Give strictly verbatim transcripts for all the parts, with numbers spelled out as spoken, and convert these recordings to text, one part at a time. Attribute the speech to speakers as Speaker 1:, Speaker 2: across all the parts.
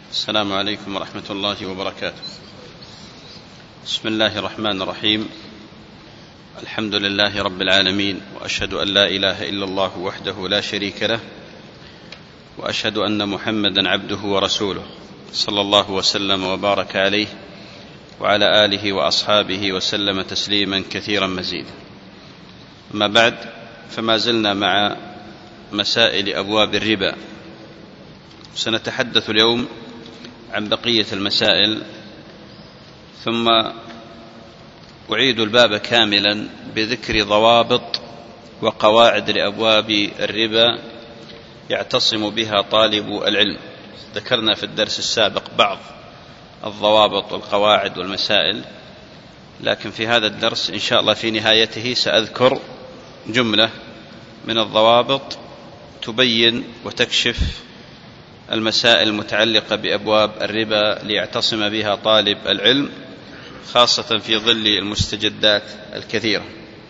Speaker 1: السلام عليكم ورحمة الله وبركاته. بسم الله الرحمن الرحيم. الحمد لله رب العالمين، وأشهد أن لا إله إلا الله وحده لا شريك له، وأشهد أن محمدا عبده ورسوله، صلى الله وسلم وبارك عليه وعلى آله وأصحابه وسلم تسليما كثيرا مزيدا. أما بعد، فما زلنا مع مسائل أبواب الربا، سنتحدث اليوم عن بقية المسائل، ثم أعيد الباب كاملا بذكر ضوابط وقواعد لأبواب الربا يعتصم بها طالب العلم. ذكرنا في الدرس السابق بعض الضوابط والقواعد والمسائل، لكن في هذا الدرس إن شاء الله في نهايته سأذكر جملة من الضوابط تبين وتكشف المسائل المتعلقة بأبواب الربا ليعتصم بها طالب العلم، خاصة في ظل المستجدات الكثيرة.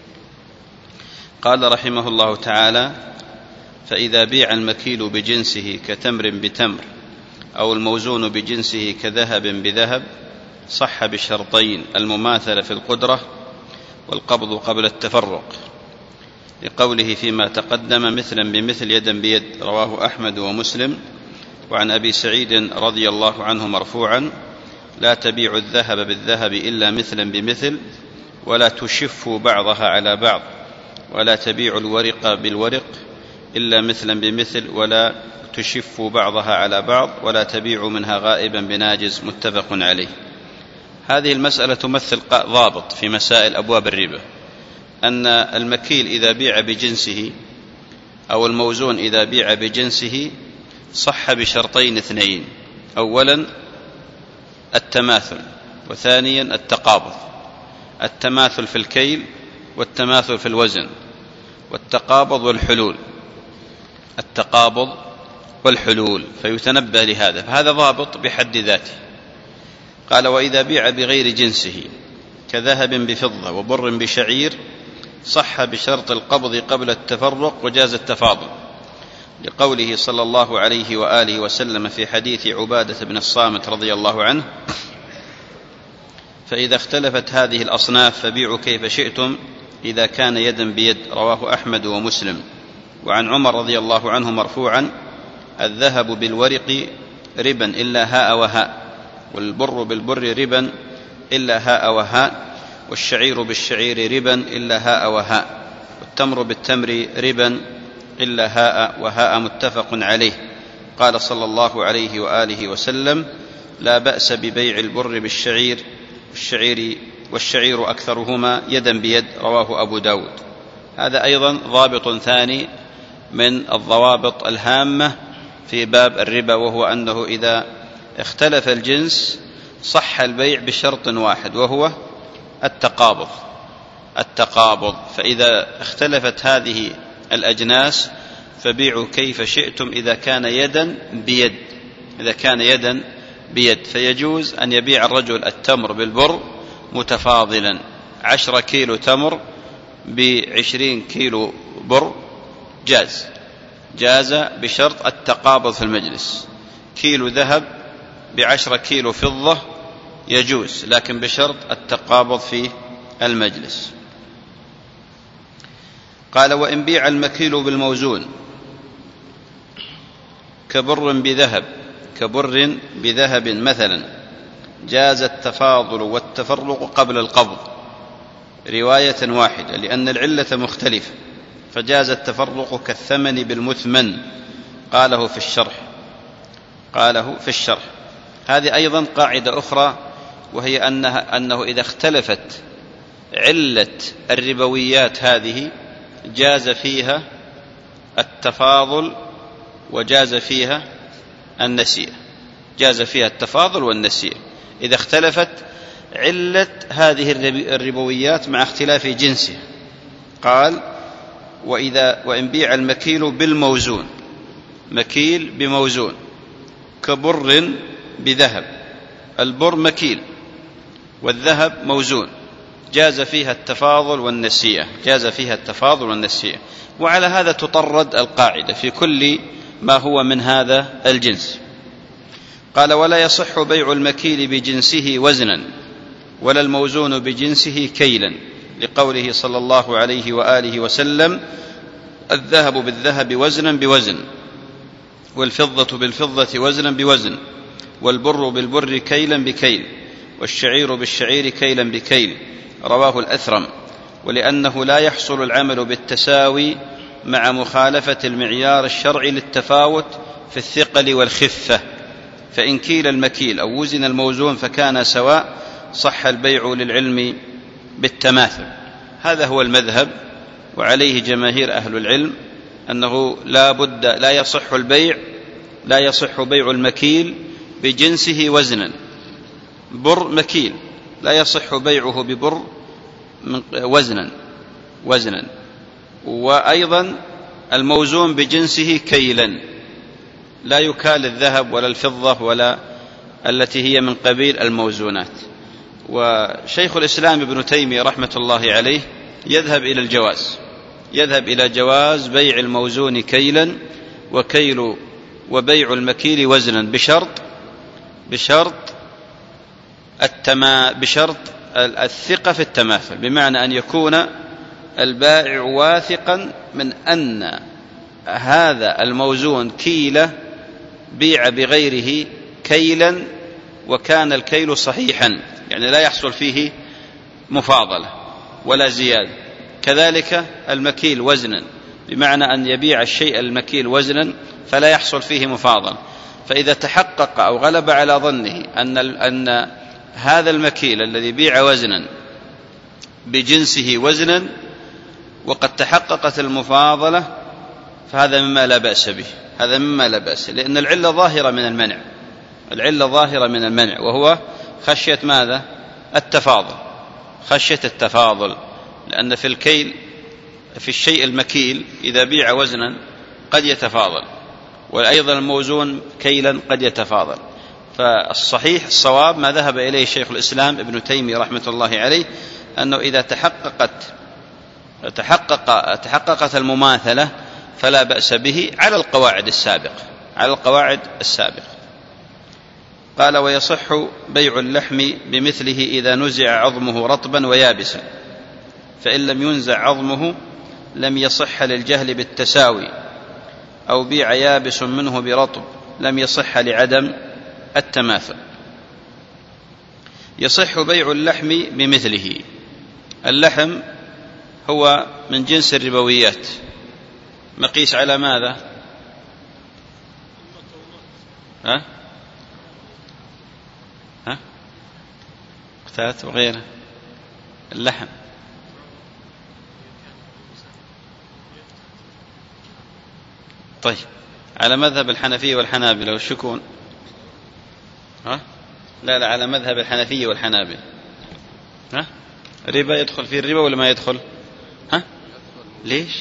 Speaker 1: قال رحمه الله تعالى: فإذا بيع المكيل بجنسه كتمر بتمر أو الموزون بجنسه كذهب بذهب صح بشرطين: المماثلة في القدرة والقبض قبل التفرق، لقوله فيما تقدم مثلا بمثل يدا بيد، رواه أحمد ومسلم. وعن أبي سعيد رضي الله عنه مرفوعا: لا تبيع الذهب بالذهب إلا مثلا بمثل، ولا تشفوا بعضها على بعض، ولا تبيع الورق بالورق إلا مثلا بمثل، ولا تشفوا بعضها على بعض، ولا تبيع منها غائبا بناجز. متفق عليه. هذه المسألة تمثل ضابط في مسائل أبواب الربا، أن المكيل إذا بيع بجنسه أو الموزون إذا بيع بجنسه صح بشرطين اثنين: أولا التماثل، وثانيا التقابض. التماثل في الكيل، والتماثل في الوزن، والتقابض والحلول. التقابض والحلول، فيتنبه لهذا، فهذا ضابط بحد ذاته. قال: وإذا بيع بغير جنسه كذهب بفضة وبر بشعير صح بشرط القبض قبل التفرق وجاز التفاضل، لقوله صلى الله عليه وآله وسلم في حديث عبادة بن الصامت رضي الله عنه: فإذا اختلفت هذه الأصناف فبيعوا كيف شئتم إذا كان يدا بيد، رواه أحمد ومسلم. وعن عمر رضي الله عنه مرفوعا: الذهب بالورق ربا إلا هاء وهاء، والبر بالبر ربا إلا هاء وهاء، والشعير بالشعير ربا إلا هاء وهاء، والتمر بالتمر ربا إلا هاء وهاء. متفق عليه. قال صلى الله عليه وآله وسلم: لا بأس ببيع البر بالشعير والشعير, والشعير أكثرهما يدا بيد، رواه أبو داود. هذا أيضا ضابط ثاني من الضوابط الهامة في باب الربا، وهو أنه إذا اختلف الجنس صح البيع بشرط واحد، وهو التقابض. التقابض فإذا اختلفت هذه الأجناس فبيعوا كيف شئتم إذا كان يدا بيد. إذا كان يدا بيد فيجوز أن يبيع الرجل التمر بالبر متفاضلا: عشرة كيلو تمر بعشرين كيلو بر جاز جاز بشرط التقابض في المجلس. كيلو ذهب بعشرة كيلو فضة يجوز، لكن بشرط التقابض في المجلس. قال: وإن بيع المكيل بالموزون كبر بذهب كبر بذهب مثلا جاز التفاضل والتفرق قبل القبض رواية واحدة، لأن العلة مختلفة، فجاز التفرق كالثمن بالمثمن. قاله في الشرح قاله في الشرح هذه أيضا قاعدة أخرى، وهي أنها أنه إذا اختلفت علة الربويات هذه جاز فيها التفاضل وجاز فيها النسيئة. جاز فيها التفاضل والنسيئة إذا اختلفت علة هذه الربويات مع اختلاف جنسها. قال: وإذا وإن بيع المكيل بالموزون، مكيل بموزون كبر بذهب، البر مكيل والذهب موزون، جاز فيها التفاضل والنسيئة. جاز فيها التفاضل والنسيئة. وعلى هذا تطرد القاعدة في كل ما هو من هذا الجنس. قال: ولا يصح بيع المكيل بجنسه وزنا ولا الموزون بجنسه كيلا، لقوله صلى الله عليه وآله وسلم: الذهب بالذهب وزنا بوزن، والفضة بالفضة وزنا بوزن، والبر بالبر كيلا بكيل، والشعير بالشعير كيلا بكيل. رواه الأثرم. ولأنه لا يحصل العمل بالتساوي مع مخالفة المعيار الشرعي للتفاوت في الثقل والخفة، فإن كيل المكيل أو وزن الموزون فكان سواء صح البيع للعلم بالتماثل. هذا هو المذهب، وعليه جماهير أهل العلم، أنه لا بد لا يصح البيع لا يصح بيع المكيل بجنسه وزنا. بر مكيل لا يصح بيعه ببر وزنا وزنا وأيضا الموزون بجنسه كيلا، لا يكال الذهب ولا الفضة ولا التي هي من قبيل الموزونات. وشيخ الإسلام ابن تيمية رحمة الله عليه يذهب إلى الجواز يذهب إلى جواز بيع الموزون كيلا وكيل وبيع المكيل وزنا بشرط بشرط التما بشرط الثقة في التماثل، بمعنى أن يكون البائع واثقا من أن هذا الموزون كيلة بيع بغيره كيلا وكان الكيل صحيحا، يعني لا يحصل فيه مفاضلة ولا زيادة. كذلك المكيل وزنا، بمعنى أن يبيع الشيء المكيل وزنا فلا يحصل فيه مفاضلة. فإذا تحقق أو غلب على ظنه أن أن هذا المكيل الذي بيع وزنا بجنسه وزنا وقد تحققت المفاضلة، فهذا مما لا بأس به هذا مما لا بأس لأن العلة ظاهرة من المنع العلة ظاهرة من المنع وهو خشية ماذا؟ التفاضل خشية التفاضل لأن في الكيل في الشيء المكيل إذا بيع وزنا قد يتفاضل، وأيضا الموزون كيلا قد يتفاضل. فالصحيح الصواب ما ذهب إليه شيخ الإسلام ابن تيمية رحمة الله عليه، أنه إذا تحققت تحقق تحققت المماثلة فلا بأس به على القواعد السابقة على القواعد السابقة. قال: ويصح بيع اللحم بمثله إذا نزع عظمه رطبا ويابسا، فإن لم ينزع عظمه لم يصح للجهل بالتساوي، أو بيع يابس منه برطب لم يصح لعدم التماثل. يصح بيع اللحم بمثله. اللحم هو من جنس الربويات، مقيس على ماذا؟ ها؟ ها؟ قتات وغيره. اللحم طيب على مذهب الحنفية والحنابلة والشكون. ها؟ لا لا على مذهب الحنفية والحنابلة. ها؟ الربا يدخل فيه الربا ولا ما يدخل؟ ها؟ ليش؟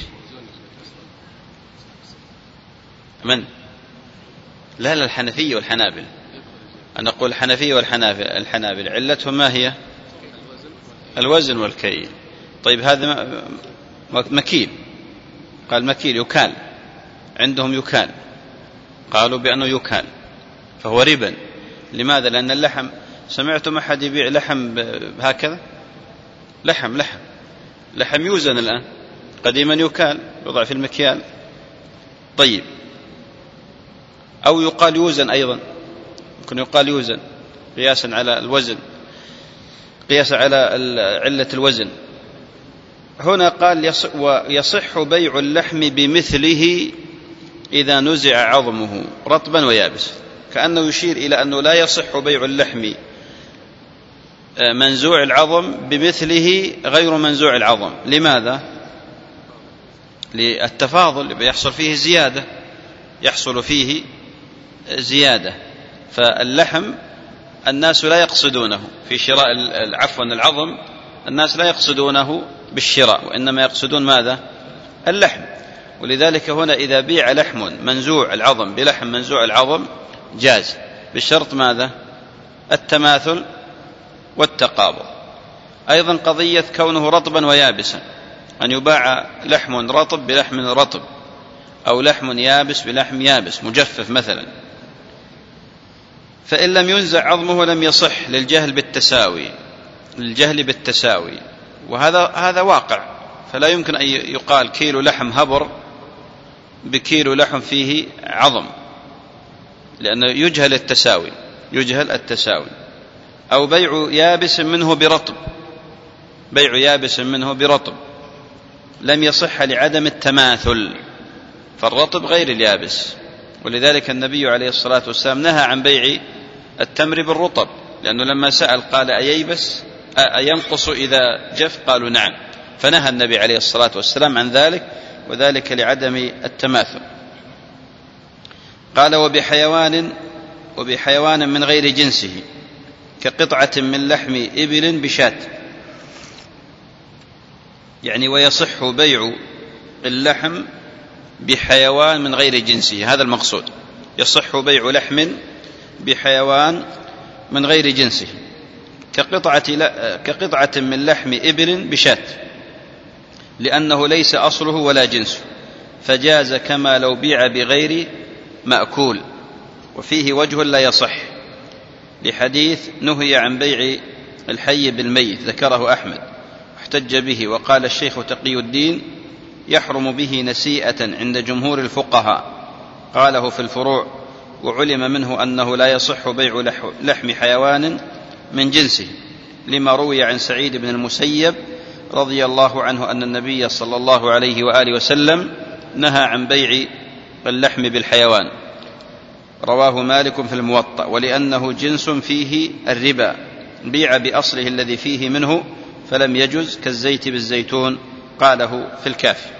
Speaker 1: من؟ لا لا الحنفية والحنابلة. أنا أقول الحنفية والحنابلة الحنابلة علتهم ما هي؟ الوزن والكيل. طيب هذا مكيل، قال مكيل يكال، عندهم يكال، قالوا بأنه يكال فهو ربا. لماذا؟ لأن اللحم، سمعتم أحد يبيع لحم هكذا؟ لحم لحم لحم يوزن الآن، قديما يكال يوضع في المكيال. طيب أو يقال يوزن أيضا، يمكن يقال يوزن قياسا على الوزن، قياسا على علة الوزن. هنا قال ويصح بيع اللحم بمثله إذا نزع عظمه رطبا ويابس، كأنه يشير إلى أنه لا يصح بيع اللحم منزوع العظم بمثله غير منزوع العظم. لماذا؟ للتفاضل، يحصل فيه زيادة يحصل فيه زيادة فاللحم الناس لا يقصدونه في شراء عفوا العظم، الناس لا يقصدونه بالشراء وإنما يقصدون ماذا؟ اللحم. ولذلك هنا إذا بيع لحم منزوع العظم بلحم منزوع العظم جاز، بشرط ماذا؟ التماثل والتقابض. أيضا قضية كونه رطبا ويابسا، أن يباع لحم رطب بلحم رطب، أو لحم يابس بلحم يابس مجفف مثلا، فإن لم ينزع عظمه لم يصح للجهل بالتساوي للجهل بالتساوي وهذا هذا واقع. فلا يمكن أن يقال كيلو لحم هبر بكيلو لحم فيه عظم، لأنه يجهل التساوي يجهل التساوي. أو بيع يابس منه برطب بيع يابس منه برطب لم يصح لعدم التماثل، فالرطب غير اليابس، ولذلك النبي عليه الصلاة والسلام نهى عن بيع التمر بالرطب، لأنه لما سأل قال أييبس أينقص إذا جف؟ قالوا نعم، فنهى النبي عليه الصلاة والسلام عن ذلك، وذلك لعدم التماثل. قال وبحيوان وبحيوان من غير جنسه كقطعة من لحم إبل بشاة، يعني ويصح بيع اللحم بحيوان من غير جنسه، هذا المقصود، يصح بيع لحم بحيوان من غير جنسه كقطعة, كقطعة من لحم إبل بشاة، لأنه ليس أصله ولا جنسه فجاز كما لو بيع بغير مأكول. وفيه وجه لا يصح لحديث نهي عن بيع الحي بالميت ذكره أحمد احتج به، وقال الشيخ تقي الدين يحرم به نسيئة عند جمهور الفقهاء، قاله في الفروع، وعلم منه أنه لا يصح بيع لحم حيوان من جنسه، لما روي عن سعيد بن المسيب رضي الله عنه أن النبي صلى الله عليه وآله وسلم نهى عن بيع اللحم بالحيوان، رواه مالك في الموطأ، ولأنه جنس فيه الربا بيع بأصله الذي فيه منه فلم يجز كالزيت بالزيتون، قاله في الكافي.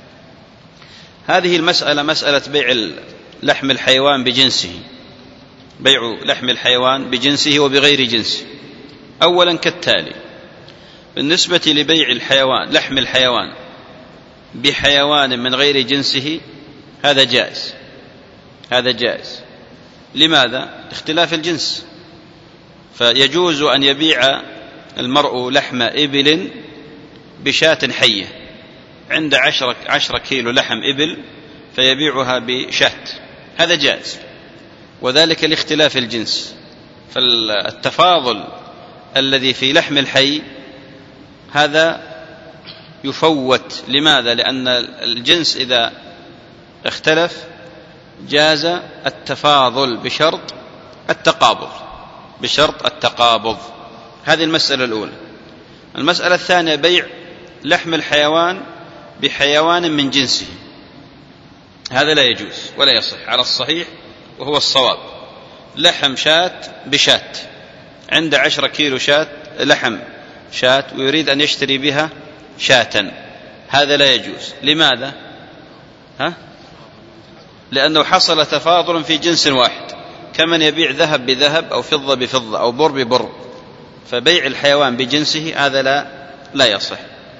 Speaker 1: هذه المسألة مسألة بيع لحم الحيوان بجنسه، بيع لحم الحيوان بجنسه وبغير جنسه. أولا كالتالي: بالنسبة لبيع الحيوان لحم الحيوان بحيوان من غير جنسه هذا جائز هذا جائز لماذا؟ اختلاف الجنس، فيجوز أن يبيع المرء لحم إبل بشاة حية، عند عشرة, عشرة كيلو لحم إبل فيبيعها بشاة، هذا جائز، وذلك لاختلاف الجنس. فالتفاضل الذي في لحم الحي هذا يفوت، لماذا؟ لأن الجنس إذا اختلف جاز التفاضل بشرط التقابض بشرط التقابض هذه المسألة الأولى. المسألة الثانية: بيع لحم الحيوان بحيوان من جنسه، هذا لا يجوز ولا يصح على الصحيح وهو الصواب. لحم شاة بشاة، عند عشرة كيلو شاة لحم شاة ويريد أن يشتري بها شاة، هذا لا يجوز. لماذا؟ ها؟ لأنه حصل تفاضل في جنس واحد، كمن يبيع ذهب بذهب أو فضة بفضة أو بر ببر، فبيع الحيوان بجنسه هذا لا لا يصح.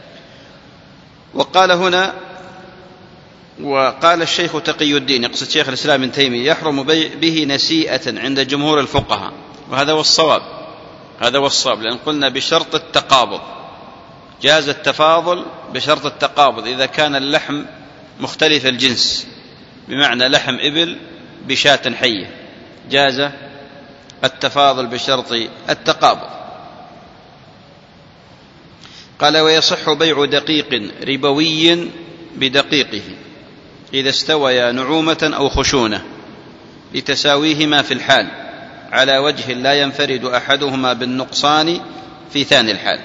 Speaker 1: وقال هنا: وقال الشيخ تقي الدين، يقصد شيخ الإسلام ابن تيمية، يحرم به نسيئة عند جمهور الفقهاء، وهذا هو الصواب هذا هو الصواب لأن قلنا بشرط التقابض، جاز التفاضل بشرط التقابض إذا كان اللحم مختلف الجنس، بمعنى لحم إبل بشاة حية جاز التفاضل بشرط التقابض. قال: ويصح بيع دقيق ربوي بدقيقه إذا استويا نعومة أو خشونة لتساويهما في الحال على وجه لا ينفرد أحدهما بالنقصان في ثاني الحال.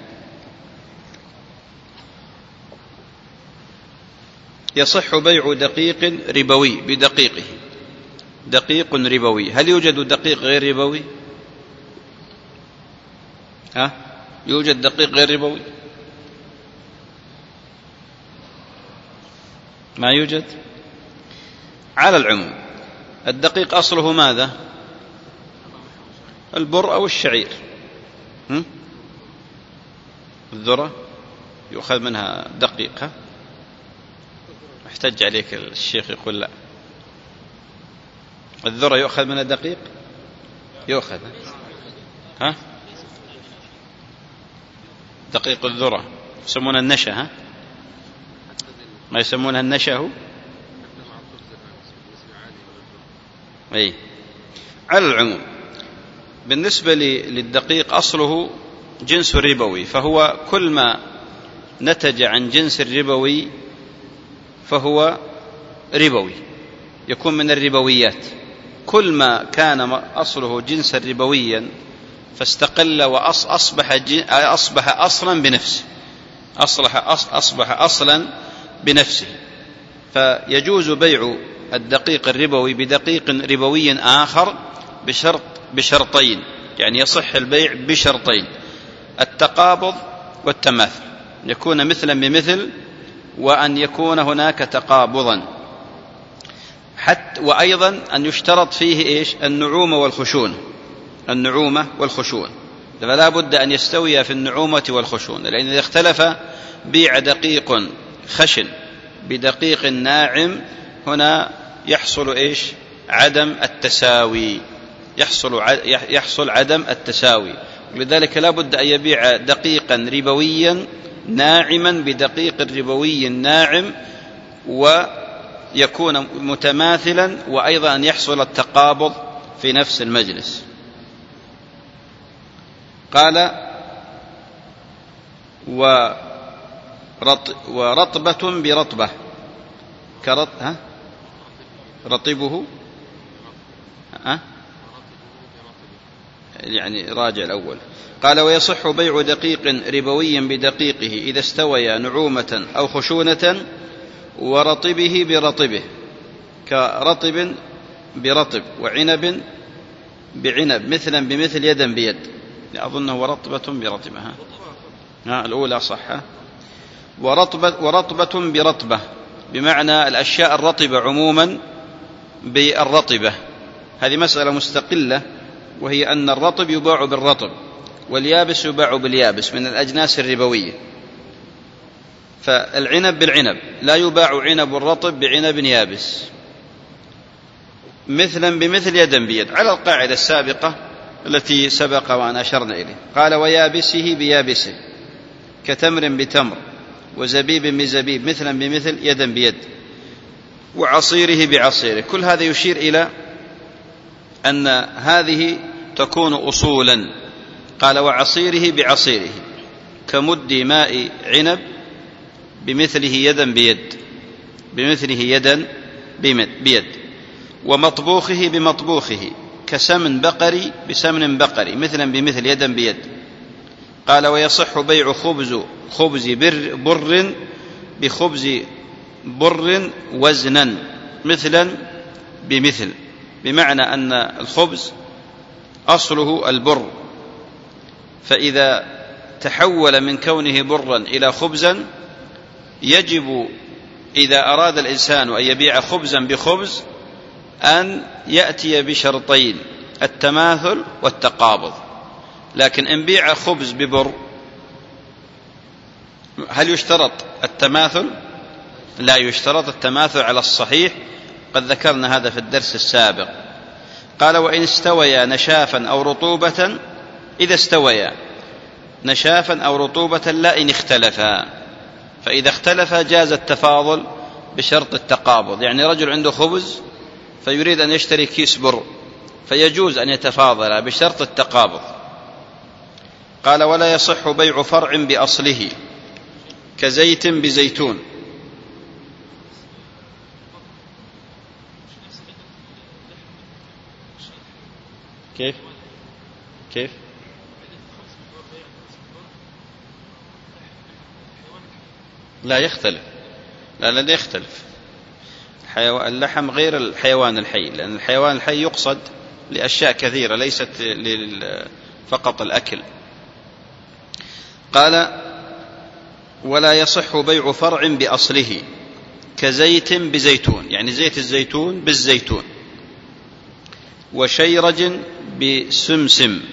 Speaker 1: يصح بيع دقيق ربوي بدقيقه، دقيق ربوي، هل يوجد دقيق غير ربوي؟ ها؟ يوجد دقيق غير ربوي؟ ما يوجد. على العموم الدقيق أصله ماذا؟ البر أو الشعير. هم؟ الذرة يؤخذ منها دقيق. ها؟ احتج عليك الشيخ يقول لا، الذرة يؤخذ منها دقيق، يؤخذ. ها؟ دقيق الذرة يسمونها النشا. ها؟ ما يسمونها النشا هو؟ أي. على العموم بالنسبة للدقيق أصله جنس ربوي، فهو كل ما نتج عن جنس الربوي فهو ربوي، يكون من الربويات. كل ما كان أصله جنسا ربويا فاستقل وأصبح أصبح أصلا بنفسه، أصبح أصبح أصلا بنفسه. فيجوز بيع الدقيق الربوي بدقيق ربوي آخر بشرط بشرطين، يعني يصح البيع بشرطين: التقابض والتماثل، يكون مثلا بمثل، وأن يكون هناك تقابضا، حتى وأيضا أن يشترط فيه إيش؟ النعومة والخشونة، النعومة والخشونة، فلا بد أن يستوي في النعومة والخشونة، لأن إذا اختلف بيع دقيق خشن بدقيق ناعم هنا يحصل إيش؟ عدم التساوي، يحصل يحصل عدم التساوي. ولذلك لا بد أن يبيع دقيقا ربويا ناعما بدقيق ربوي ناعم، ويكون متماثلا، وأيضا أن يحصل التقابض في نفس المجلس. قال: ورطبة برطبة كرط ها رطبه ها يعني راجع الأول. قال: ويصح بيع دقيق ربوي بدقيقه إذا استويا نعومة أو خشونة، ورطبه برطبه كرطب برطب، وعنب بعنب، مثلا بمثل، يدا بيد. أظنه ورطبة برطبة ها, ها الأولى صح. ورطبة, ورطبة برطبة بمعنى الأشياء الرطبة عموما بالرطبة، هذه مسألة مستقلة، وهي أن الرطب يباع بالرطب واليابس يباع باليابس من الأجناس الربوية. فالعنب بالعنب، لا يباع عنب الرطب بعنب يابس، مثلا بمثل، يدا بيد، على القاعدة السابقة التي سبق وأن أشرنا إليه. قال: ويابسه بيابسه كتمر بتمر، وزبيب بزبيب، مثلا بمثل، يدا بيد، وعصيره بعصيره. كل هذا يشير إلى أن هذه تكون أصولا. قال: وعصيره بعصيره كمد ماء عنب بمثله يدا بيد، بمثله يدا بيد، ومطبوخه بمطبوخه كسمن بقري بسمن بقري، مثلا بمثل، يدا بيد. قال: ويصح بيع خبز خبز بر, بر بخبز بر وزنا، مثلا بمثل، بمعنى أن الخبز أصله البر، فإذا تحول من كونه برا إلى خبزا يجب إذا أراد الإنسان أن يبيع خبزا بخبز أن يأتي بشرطين: التماثل والتقابض. لكن إن بيع خبز ببر هل يشترط التماثل؟ لا يشترط التماثل على الصحيح، قد ذكرنا هذا في الدرس السابق. قال: وإن استويا نشافا أو رطوبة، إذا استويا نشافا أو رطوبة لا إن اختلفا، فإذا اختلفا جاز التفاضل بشرط التقابض. يعني رجل عنده خبز فيريد أن يشتري كيس بر، فيجوز أن يتفاضل بشرط التقابض. قال: ولا يصح بيع فرع بأصله كزيت بزيتون. كيف كيف لا يختلف، لا لا يختلف. اللحم غير الحيوان الحي، لأن الحيوان الحي يقصد لأشياء كثيرة ليست فقط الأكل. قال: ولا يصح بيع فرع بأصله كزيت بزيتون، يعني زيت الزيتون بالزيتون، وشيرج بسمسم،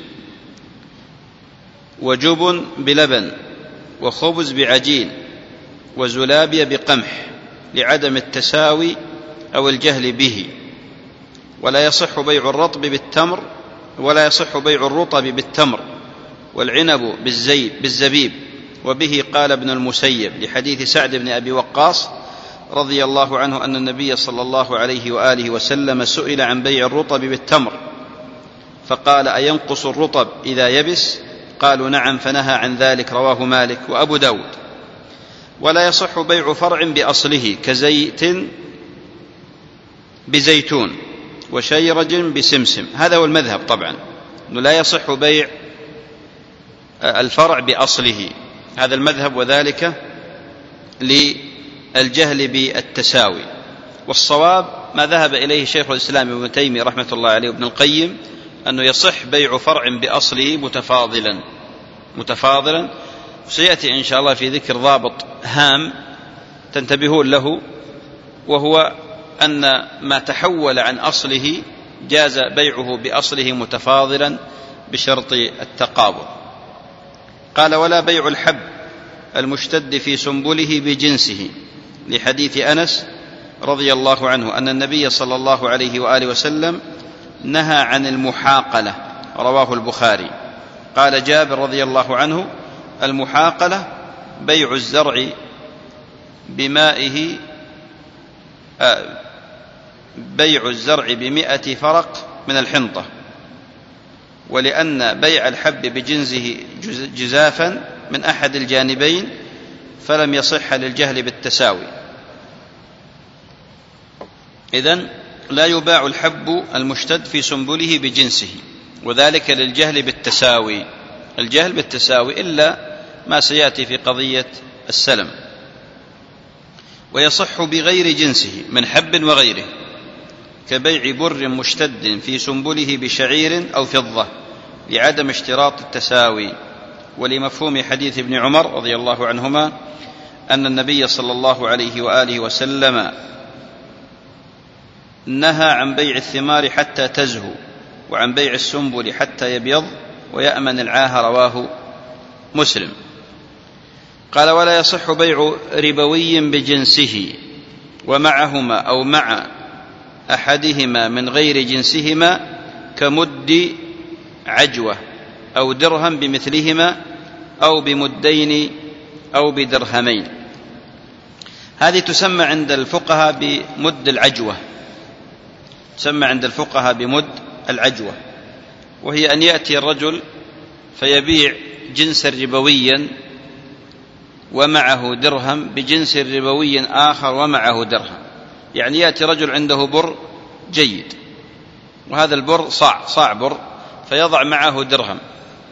Speaker 1: وجبن بلبن، وخبز بعجين، وزلابية بقمح، لعدم التساوي أو الجهل به. ولا يصح بيع الرطب بالتمر، ولا يصح بيع الرطب بالتمر، والعنب بالزيب بالزبيب. وبه قال ابن المسيب لحديث سعد بن أبي وقاص رضي الله عنه أن النبي صلى الله عليه وآله وسلم سئل عن بيع الرطب بالتمر فقال: أينقص الرطب إذا يبس؟ قالوا: نعم، فنهى عن ذلك. رواه مالك وأبو داود. ولا يصح بيع فرع بأصله كزيت بزيتون وشيرج بسمسم. هذا هو المذهب طبعا، أنه لا يصح بيع الفرع بأصله، هذا المذهب، وذلك للجهل بالتساوي. والصواب ما ذهب إليه شيخ الإسلام ابن تيمية رحمة الله عليه وابن القيم، أنه يصح بيع فرع بأصله متفاضلا متفاضلا سيأتي إن شاء الله في ذكر ضابط هام تنتبهون له، وهو أن ما تحول عن أصله جاز بيعه بأصله متفاضلا بشرط التقابض. قال: ولا بيع الحب المشتد في سنبله بجنسه، لحديث أنس رضي الله عنه أن النبي صلى الله عليه وآله وسلم نهى عن المحاقلة، رواه البخاري. قال جابر رضي الله عنه: المحاقلة بيع الزرع بمائه آه بيع الزرع بمئة فرق من الحنطة، ولأن بيع الحب بجنسه جزافا من أحد الجانبين فلم يصح للجهل بالتساوي. إذن لا يباع الحب المشتد في سنبله بجنسه، وذلك للجهل بالتساوي، الجهل بالتساوي إلا ما سيأتي في قضية السلم. ويصح بغير جنسه من حب وغيره، كبيع بر مشتد في سنبله بشعير أو فضة، لعدم اشتراط التساوي، ولمفهوم حديث ابن عمر رضي الله عنهما أن النبي صلى الله عليه وآله وسلم نهى عن بيع الثمار حتى تزهو، وعن بيع السنبل حتى يبيض ويأمن العاهة. رواه مسلم. قال: ولا يصح بيع ربوي بجنسه ومعهما أو مع أحدهما من غير جنسهما، كمد عجوة أو درهم بمثلهما، أو بمدين أو بدرهمين. هذه تسمى عند الفقهاء بمد العجوة، تسمى عند الفقهاء بمد العجوة، وهي أن يأتي الرجل فيبيع جنسا ربويا ومعه درهم بجنس ربوي آخر ومعه درهم. يعني يأتي رجل عنده بر جيد، وهذا البر صاع صاع بر، فيضع معه درهم،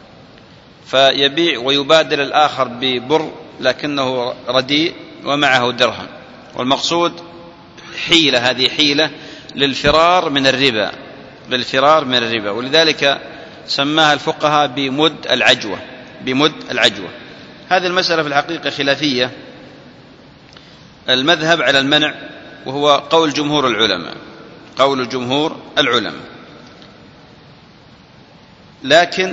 Speaker 1: فيبيع ويبادل الآخر ببر لكنه رديء ومعه درهم. والمقصود حيلة، هذه حيلة للفرار من الربا، للفرار من الربا، ولذلك سماها الفقهاء بمد العجوة، بمد العجوة. هذه المسألة في الحقيقة خلافية، المذهب على المنع، وهو قول جمهور العلماء، قول جمهور العلماء. لكن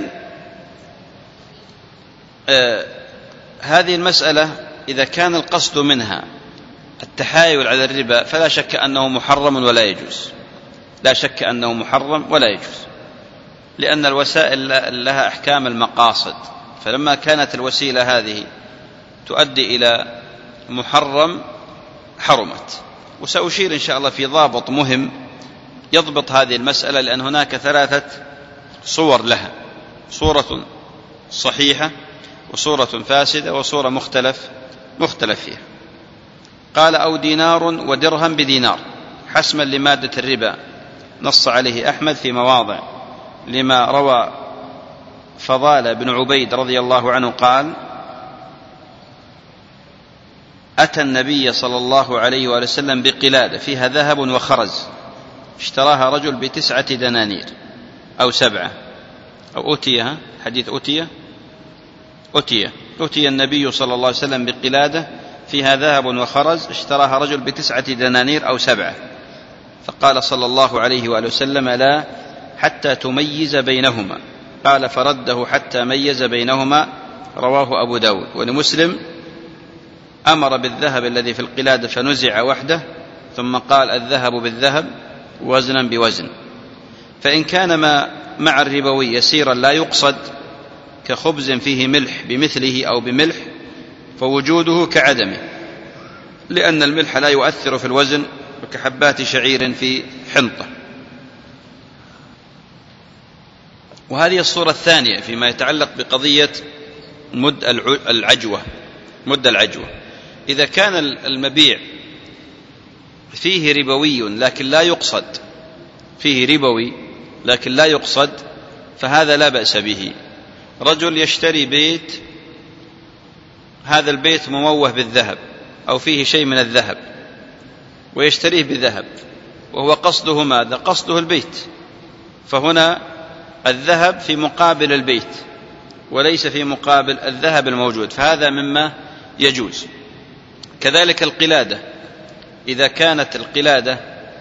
Speaker 1: آه هذه المسألة إذا كان القصد منها التحايل على الربا فلا شك أنه محرم ولا يجوز، لا شك أنه محرم ولا يجوز، لأن الوسائل لها أحكام المقاصد، فلما كانت الوسيلة هذه تؤدي إلى محرم حرمت. وسأشير إن شاء الله في ضابط مهم يضبط هذه المسألة، لأن هناك ثلاثة صور لها: صورة صحيحة، وصورة فاسدة، وصورة مختلف مختلف فيها. قال: أو دينار ودرهم بدينار، حسما لمادة الربا، نص عليه أحمد في مواضع، لما روى فضال بن عبيد رضي الله عنه قال: أتى النبي صلى الله عليه وآله وسلم بقلادة فيها ذهب وخرز، اشتراها رجل بتسعة دنانير أو سبعة، أو أتيها، حديث أتية أتية أتي النبي صلى الله عليه وسلم بقلادة فيها ذهب وخرز، اشتراها رجل بتسعة دنانير أو سبعة، فقال صلى الله عليه وآله وسلم: لا، حتى تميز بينهما. قال: فرده حتى ميز بينهما. رواه أبو داود. ولمسلم: أمر بالذهب الذي في القلادة فنزع وحده، ثم قال: الذهب بالذهب وزنا بوزن. فإن كان ما مع الربوي يسيرا لا يقصد، كخبز فيه ملح بمثله أو بملح، فوجوده كعدمه، لأن الملح لا يؤثر في الوزن، وكحبات شعير في حنطة. وهذه الصورة الثانية فيما يتعلق بقضية مد العجوة. مد العجوة إذا كان المبيع فيه ربوي لكن لا يقصد، فيه ربوي لكن لا يقصد، فهذا لا بأس به. رجل يشتري بيت، هذا البيت مموه بالذهب أو فيه شيء من الذهب ويشتريه بذهب، وهو قصده ماذا؟ قصده البيت، فهنا الذهب في مقابل البيت وليس في مقابل الذهب الموجود، فهذا مما يجوز. كذلك القلادة، إذا كانت القلادة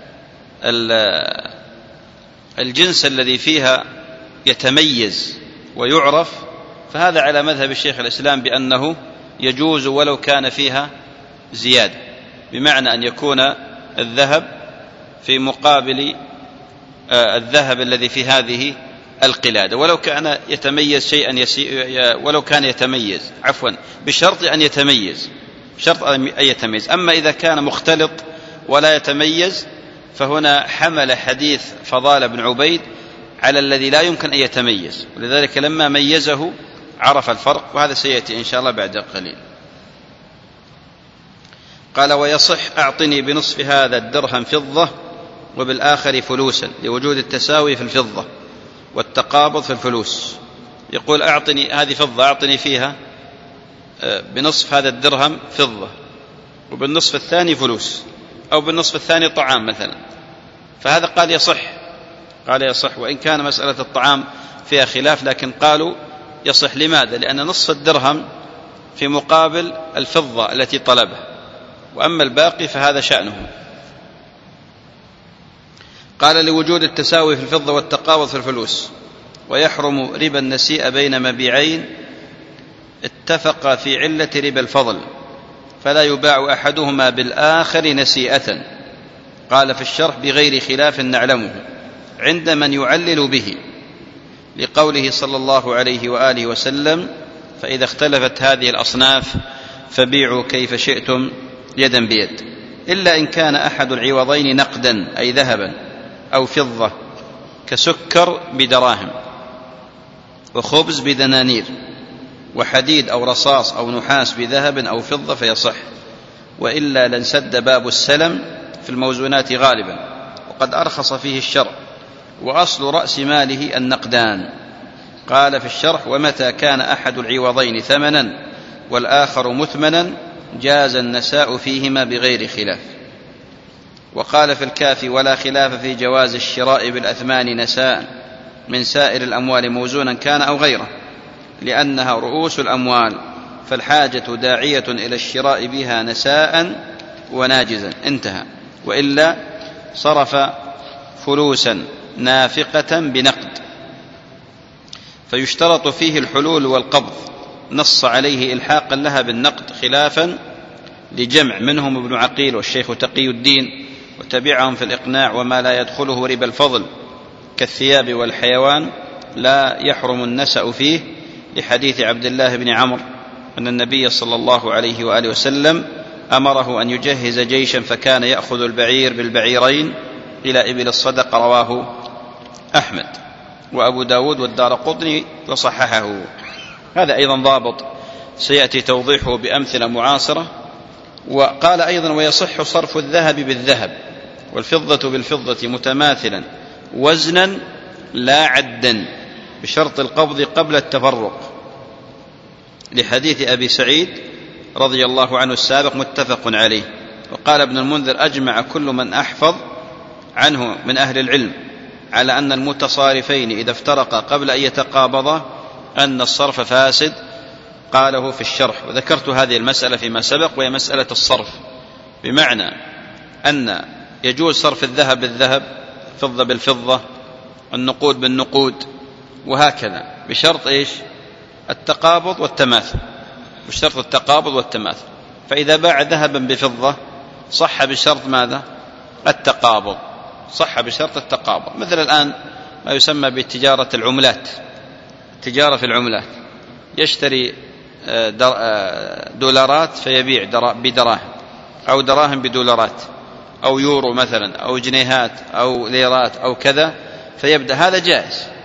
Speaker 1: الجنس الذي فيها يتميز ويعرف، فهذا على مذهب الشيخ الإسلام بأنه يجوز ولو كان فيها زيادة، بمعنى أن يكون الذهب في مقابل الذهب الذي في هذه القلادة، ولو كان يتميز شيئا يسي... ولو كان يتميز عفوا بشرط أن يتميز، بشرط أن يتميز. أما إذا كان مختلط ولا يتميز فهنا حمل حديث فضال بن عبيد على الذي لا يمكن أن يتميز، ولذلك لما ميزه عرف الفرق، وهذا سيأتي إن شاء الله بعد قليل. قال: ويصح أعطني بنصف هذا الدرهم فضة وبالآخر فلوسا، لوجود التساوي في الفضة والتقابض في الفلوس. يقول: أعطني هذه فضة، أعطني فيها بنصف هذا الدرهم فضة وبالنصف الثاني فلوس، أو بالنصف الثاني طعام مثلا، فهذا قال يصح، قال يصح، وإن كان مسألة الطعام فيها خلاف، لكن قالوا يصح. لماذا؟ لأن نصف الدرهم في مقابل الفضة التي طلبها، وأما الباقي فهذا شأنه. قال: لوجود التساوي في الفضة والتقابض في الفلوس. ويحرم ربا النسيئة بين مبيعين اتفقا في علة ربا الفضل، فلا يباع أحدهما بالآخر نسيئة. قال في الشرح: بغير خلاف نعلمه عند من يعلل به، لقوله صلى الله عليه وآله وسلم: فإذا اختلفت هذه الأصناف فبيعوا كيف شئتم يدا بيد، إلا إن كان أحد العوضين نقدا أي ذهبا أو فضة، كسكر بدراهم وخبز بدنانير وحديد أو رصاص أو نحاس بذهب أو فضة فيصح، وإلا لانسد باب السلم في الموزونات غالبا، وقد أرخص فيه الشرع، وأصل رأس ماله النقدان. قال في الشرح: ومتى كان أحد العوضين ثمنا والآخر مثمنا جاز النساء فيهما بغير خلاف. وقال في الكافي: ولا خلاف في جواز الشراء بالأثمان نساء من سائر الأموال موزونا كان أو غيره، لأنها رؤوس الأموال، فالحاجة داعية إلى الشراء بها نساء وناجزا. انتهى. وإلا صرف فلوسا نافقة بنقد، فيشترط فيه الحلول والقبض، نص عليه إلحاقا لها بالنقد، خلافا لجمع منهم ابن عقيل والشيخ تقي الدين، وتبعهم في الإقناع. وما لا يدخله ربا الفضل كالثياب والحيوان لا يحرم النسأ فيه، لحديث عبد الله بن عمرو أن النبي صلى الله عليه وآله وسلم أمره أن يجهز جيشا، فكان يأخذ البعير بالبعيرين إلى إبل الصدقة. رواه أحمد وأبو داود والدارقطني وصححه. هذا أيضا ضابط سيأتي توضيحه بأمثلة معاصرة. وقال أيضا: ويصح صرف الذهب بالذهب والفضة بالفضة متماثلا وزنا لا عدا، بشرط القبض قبل التفرق، لحديث أبي سعيد رضي الله عنه السابق متفق عليه. وقال ابن المنذر: أجمع كل من أحفظ عنه من أهل العلم على أن المتصارفين إذا افترقا قبل أن يتقابضا أن الصرف فاسد. قاله في الشرح، وذكرت هذه المسألة فيما سبق، وهي مسألة الصرف، بمعنى أن يجوز صرف الذهب بالذهب، فضة بالفضة، النقود بالنقود، وهكذا، بشرط إيش؟ التقابض والتماثل، بشرط التقابض والتماثل. فإذا باع ذهبا بفضة صح بشرط ماذا؟ التقابض، صح بشرط التقابض. مثل الآن ما يسمى بتجارة العملات، تجارة في العملات، يشتري دولارات فيبيع بدراهم، أو دراهم بدولارات، أو يورو مثلا، أو جنيهات، أو ليرات، أو كذا، فيبدأ. هذا جائز،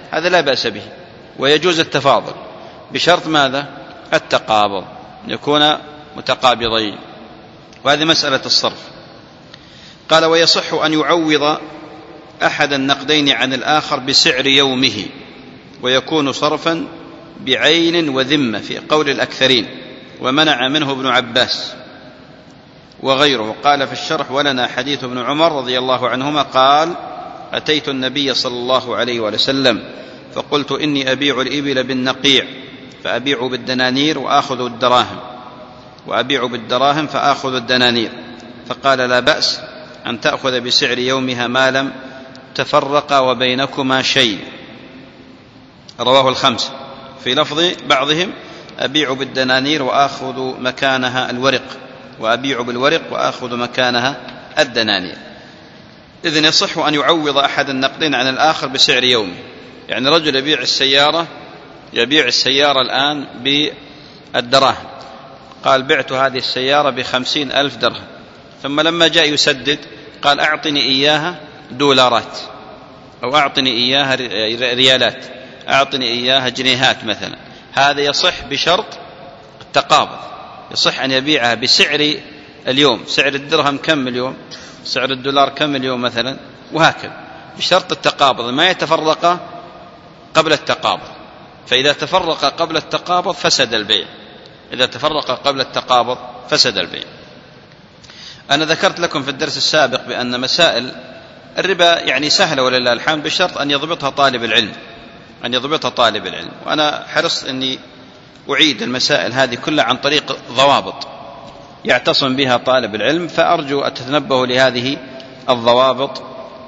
Speaker 1: هذا لا بأس به، ويجوز التفاضل بشرط ماذا؟ التقابض، يكون متقابضين، وهذه مسألة الصرف. قال: ويصح أن يعوض أحد النقدين عن الآخر بسعر يومه، ويكون صرفا بعين وذمة في قول الأكثرين، ومنع منه ابن عباس وغيره. قال في الشرح: ولنا حديث ابن عمر رضي الله عنهما قال: أتيت النبي صلى الله عليه وسلم فقلت: إني أبيع الإبل بالنقيع فأبيع بالدنانير وآخذ الدراهم، وأبيع بالدراهم فآخذ الدنانير. فقال: لا بأس أن تأخذ بسعر يومها ما لم تفرق وبينكما شيء. رواه الخمسة. في لفظ بعضهم: أبيع بالدنانير وآخذ مكانها الورق، وأبيع بالورق وآخذ مكانها الدنانير. إذن يصح أن يعوض أحد النقدين عن الآخر بسعر يومه. يعني رجل يبيع السيارة يبيع السيارة الآن بالدراهم، قال: بعت هذه السيارة بخمسين ألف درهم، ثم لما جاء يسدد قال: أعطني إياها دولارات، أو أعطني إياها ريالات، أعطني إياها جنيهات مثلا. هذا يصح بشرط التقابض، يصح أن يبيعها بسعر اليوم. سعر الدرهم كم اليوم؟ سعر الدولار كم اليوم مثلا؟ وهكذا، بشرط التقابض، ما يتفرق قبل التقابض. فإذا تفرق قبل التقابض فسد البيع، إذا تفرق قبل التقابض فسد البيع. أنا ذكرت لكم في الدرس السابق بأن مسائل الربا يعني سهلة ولله الحمد، بشرط أن يضبطها طالب العلم، أن يضبطها طالب العلم. وأنا حرصت أني أعيد المسائل هذه كلها عن طريق ضوابط يعتصم بها طالب العلم، فأرجو أن تتنبهوا لهذه الضوابط،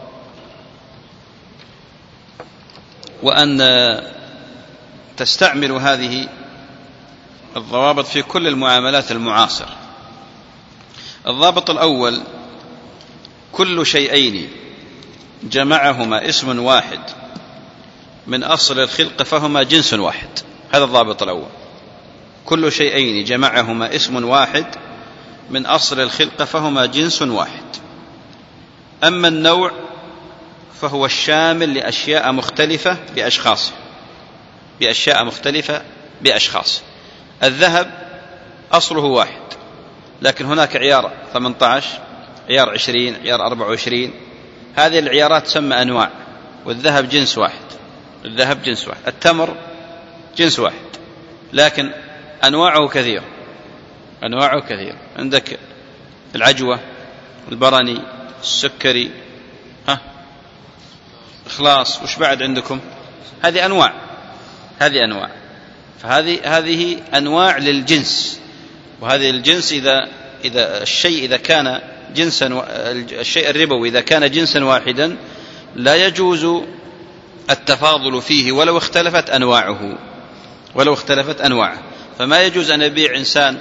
Speaker 1: وأن تستعملوا هذه الضوابط في كل المعاملات المعاصرة. الضابط الأول: كل شيئين جمعهما اسم واحد من أصل الخلق فهما جنس واحد. هذا الضابط الأول: كل شيئين جمعهما اسم واحد من أصل الخلق فهما جنس واحد. أما النوع فهو الشامل لأشياء مختلفة بأشخاص بأشياء مختلفة بأشخاص. الذهب أصله واحد، لكن هناك عيار ثمانية عشر، عيار عشرين، عيار أربعة وعشرين، هذه العيارات تسمى أنواع، والذهب جنس واحد. الذهب جنس واحد. التمر جنس واحد، لكن أنواعه كثير، أنواعه كثير. عندك العجوة، البرني، السكري، ها إخلاص، وش بعد عندكم؟ هذه أنواع، هذه أنواع. فهذه هذه أنواع للجنس. وهذه الجنس إذا إذا الشيء إذا كان جنسا، الشيء الربوي إذا كان جنسا واحدا لا يجوز التفاضل فيه ولو اختلفت أنواعه، ولو اختلفت أنواعه. فما يجوز أن يبيع إنسان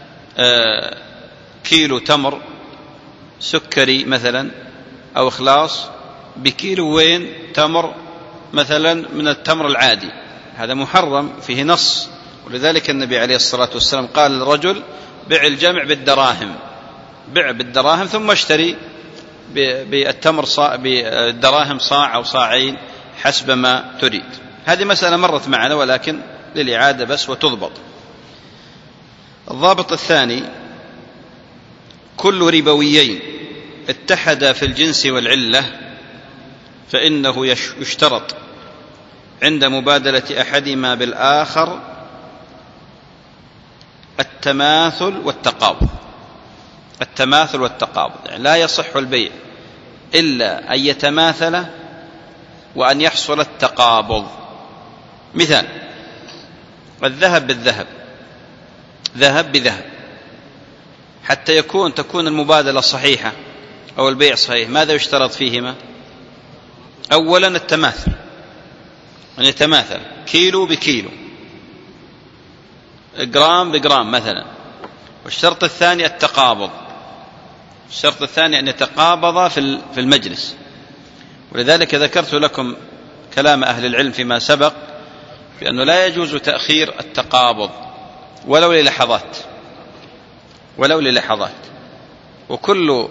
Speaker 1: كيلو تمر سكري مثلا أو إخلاص بكيلو وين تمر مثلا من التمر العادي، هذا محرم، فيه نص. ولذلك النبي عليه الصلاة والسلام قال للرجل: بع الجمع بالدراهم، بع بالدراهم ثم اشتري بالتمر صاع، بالدراهم صاع أو صاعين حسب ما تريد. هذه مسألة مرت معنا ولكن للإعادة بس وتضبط. الضابط الثاني: كل ربويين اتحدا في الجنس والعلة فإنه يشترط عند مبادلة أحدهما بالآخر التماثل والتقابض. التماثل والتقابض يعني لا يصح البيع إلا أن يتماثل وأن يحصل التقابض. مثال: الذهب بالذهب، ذهب بذهب، حتى يكون تكون المبادلة صحيحة أو البيع صحيح، ماذا يشترط فيهما؟ أولا التماثل، أن يتماثل كيلو بكيلو، جرام بجرام مثلا. والشرط الثاني التقابض، الشرط الثاني أن يتقابض في المجلس. ولذلك ذكرت لكم كلام أهل العلم فيما سبق بأنه لا يجوز تأخير التقابض ولو للحظات، ولو للحظات. وكل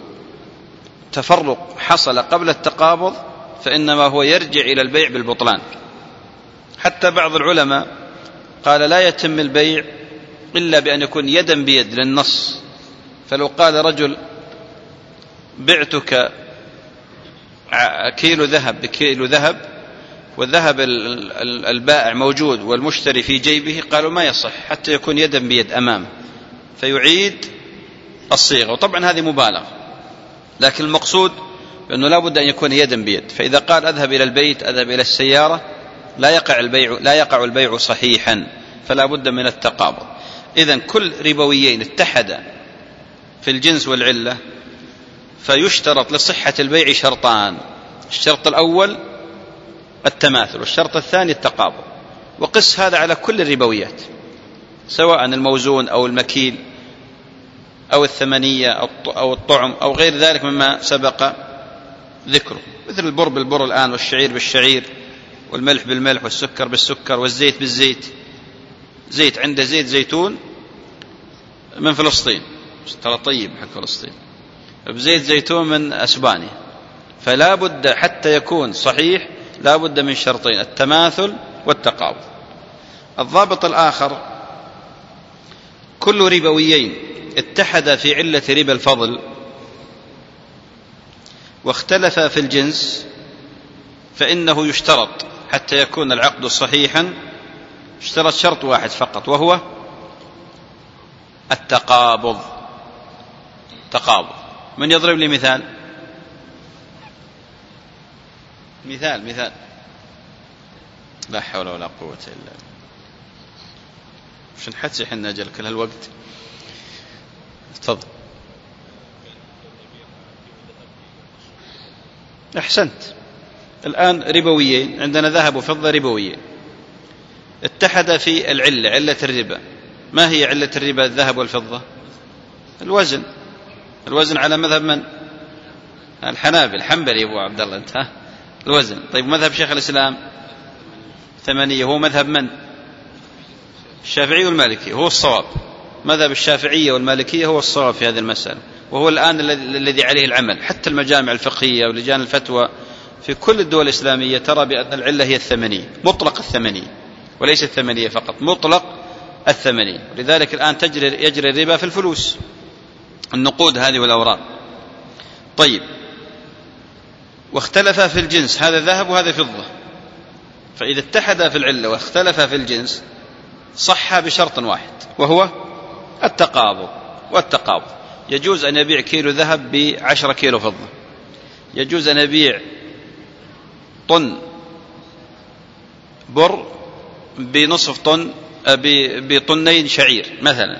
Speaker 1: تفرق حصل قبل التقابض فإنما هو يرجع إلى البيع بالبطلان، حتى بعض العلماء قال لا يتم البيع إلا بأن يكون يدا بيد للنص. فلو قال رجل بعتك كيلو ذهب بكيلو ذهب والذهب البائع موجود والمشتري في جيبه، قالوا ما يصح حتى يكون يدا بيد أمامه، فيعيد الصيغة. وطبعا هذه مبالغة، لكن المقصود أنه لا بد أن يكون يدا بيد. فإذا قال أذهب إلى البيت، أذهب إلى السيارة، لا يقع البيع لا يقع البيع صحيحا، فلا بد من التقابض. إذن كل ربويين اتحدا في الجنس والعلة فيشترط لصحة البيع شرطان: الشرط الأول التماثل، والشرط الثاني التقابض. وقس هذا على كل الربويات، سواء الموزون أو المكيل أو الثمنية أو الطعم أو غير ذلك مما سبق ذكره، مثل البر بالبر الآن، والشعير بالشعير، والملح بالملح، والسكر بالسكر، والزيت بالزيت. زيت عنده زيت زيتون من فلسطين، ترى طيب حق فلسطين، بزيت زيتون من أسبانيا. فلا بد حتى يكون صحيح لا بد من شرطين: التماثل والتقابض. الضابط الآخر: كل ربويين اتحدا في علة ربا الفضل واختلفا في الجنس فإنه يشترط حتى يكون العقد صحيحا، اشترط شرط واحد فقط، وهو التقابض. تقابض. من يضرب لي مثال؟ مثال مثال لا حول ولا قوة إلا بالله. مش نحتسي حنا أجل كل هالوقت. تفضل. أحسنت. الآن ربويين، عندنا ذهب وفضة ربويين، اتحد في العلة، علة الربا. ما هي علة الربا الذهب والفضة؟ الوزن. الوزن على مذهب من؟ الحنابل. الحنبلي أبو عبد الله أنت. ها الوزن. طيب مذهب شيخ الإسلام ثمانية. هو مذهب من؟ الشافعي والمالكي. هو الصواب. مذهب الشافعية والمالكية هو الصواب في هذه المسألة، وهو الآن الذي عليه العمل. حتى المجامع الفقهية ولجان الفتوى في كل الدول الإسلامية ترى بأن العلة هي الثمنية، مطلق الثمنية، وليس الثمنية فقط، مطلق الثمنية. لذلك الآن تجري يجري الربا في الفلوس، النقود هذه والأوراق. طيب، واختلفا في الجنس، هذا ذهب وهذا فضة، فإذا اتحدا في العلة واختلفا في الجنس صح بشرط واحد، وهو التقابض. والتقابض يجوز أن يبيع كيلو ذهب بعشرة كيلو فضة، يجوز أن يبيع طن بر بنصف طن بطنين شعير مثلا،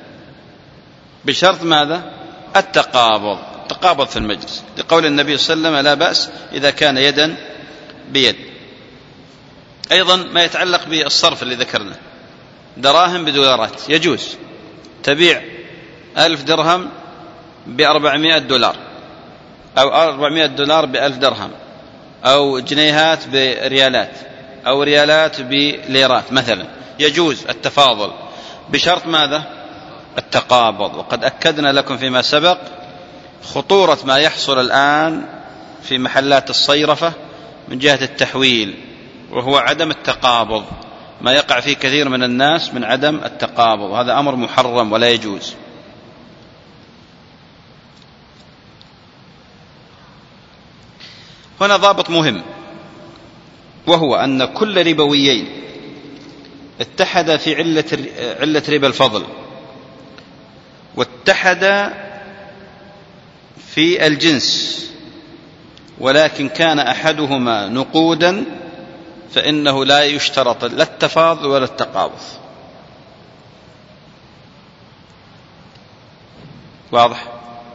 Speaker 1: بشرط ماذا؟ التقابض. تقابض في المجلس، لقول النبي صلى الله عليه وسلم: لا بأس إذا كان يدا بيد. أيضا ما يتعلق بالصرف اللي ذكرنا، دراهم بدولارات، يجوز تبيع ألف درهم بأربعمائة دولار، أو أربعمائة دولار بألف درهم، أو جنيهات بريالات، أو ريالات بليرات مثلا. يجوز التفاضل بشرط ماذا؟ التقابض. وقد أكدنا لكم فيما سبق خطورة ما يحصل الآن في محلات الصيرفة من جهة التحويل، وهو عدم التقابض، ما يقع فيه كثير من الناس من عدم التقابض، وهذا أمر محرم ولا يجوز. هنا ضابط مهم، وهو أن كل ربويين اتحد في علة علة ربا الفضل واتحد في الجنس، ولكن كان أحدهما نقودا فإنه لا يشترط لا التفاضل ولا التقابض. واضح؟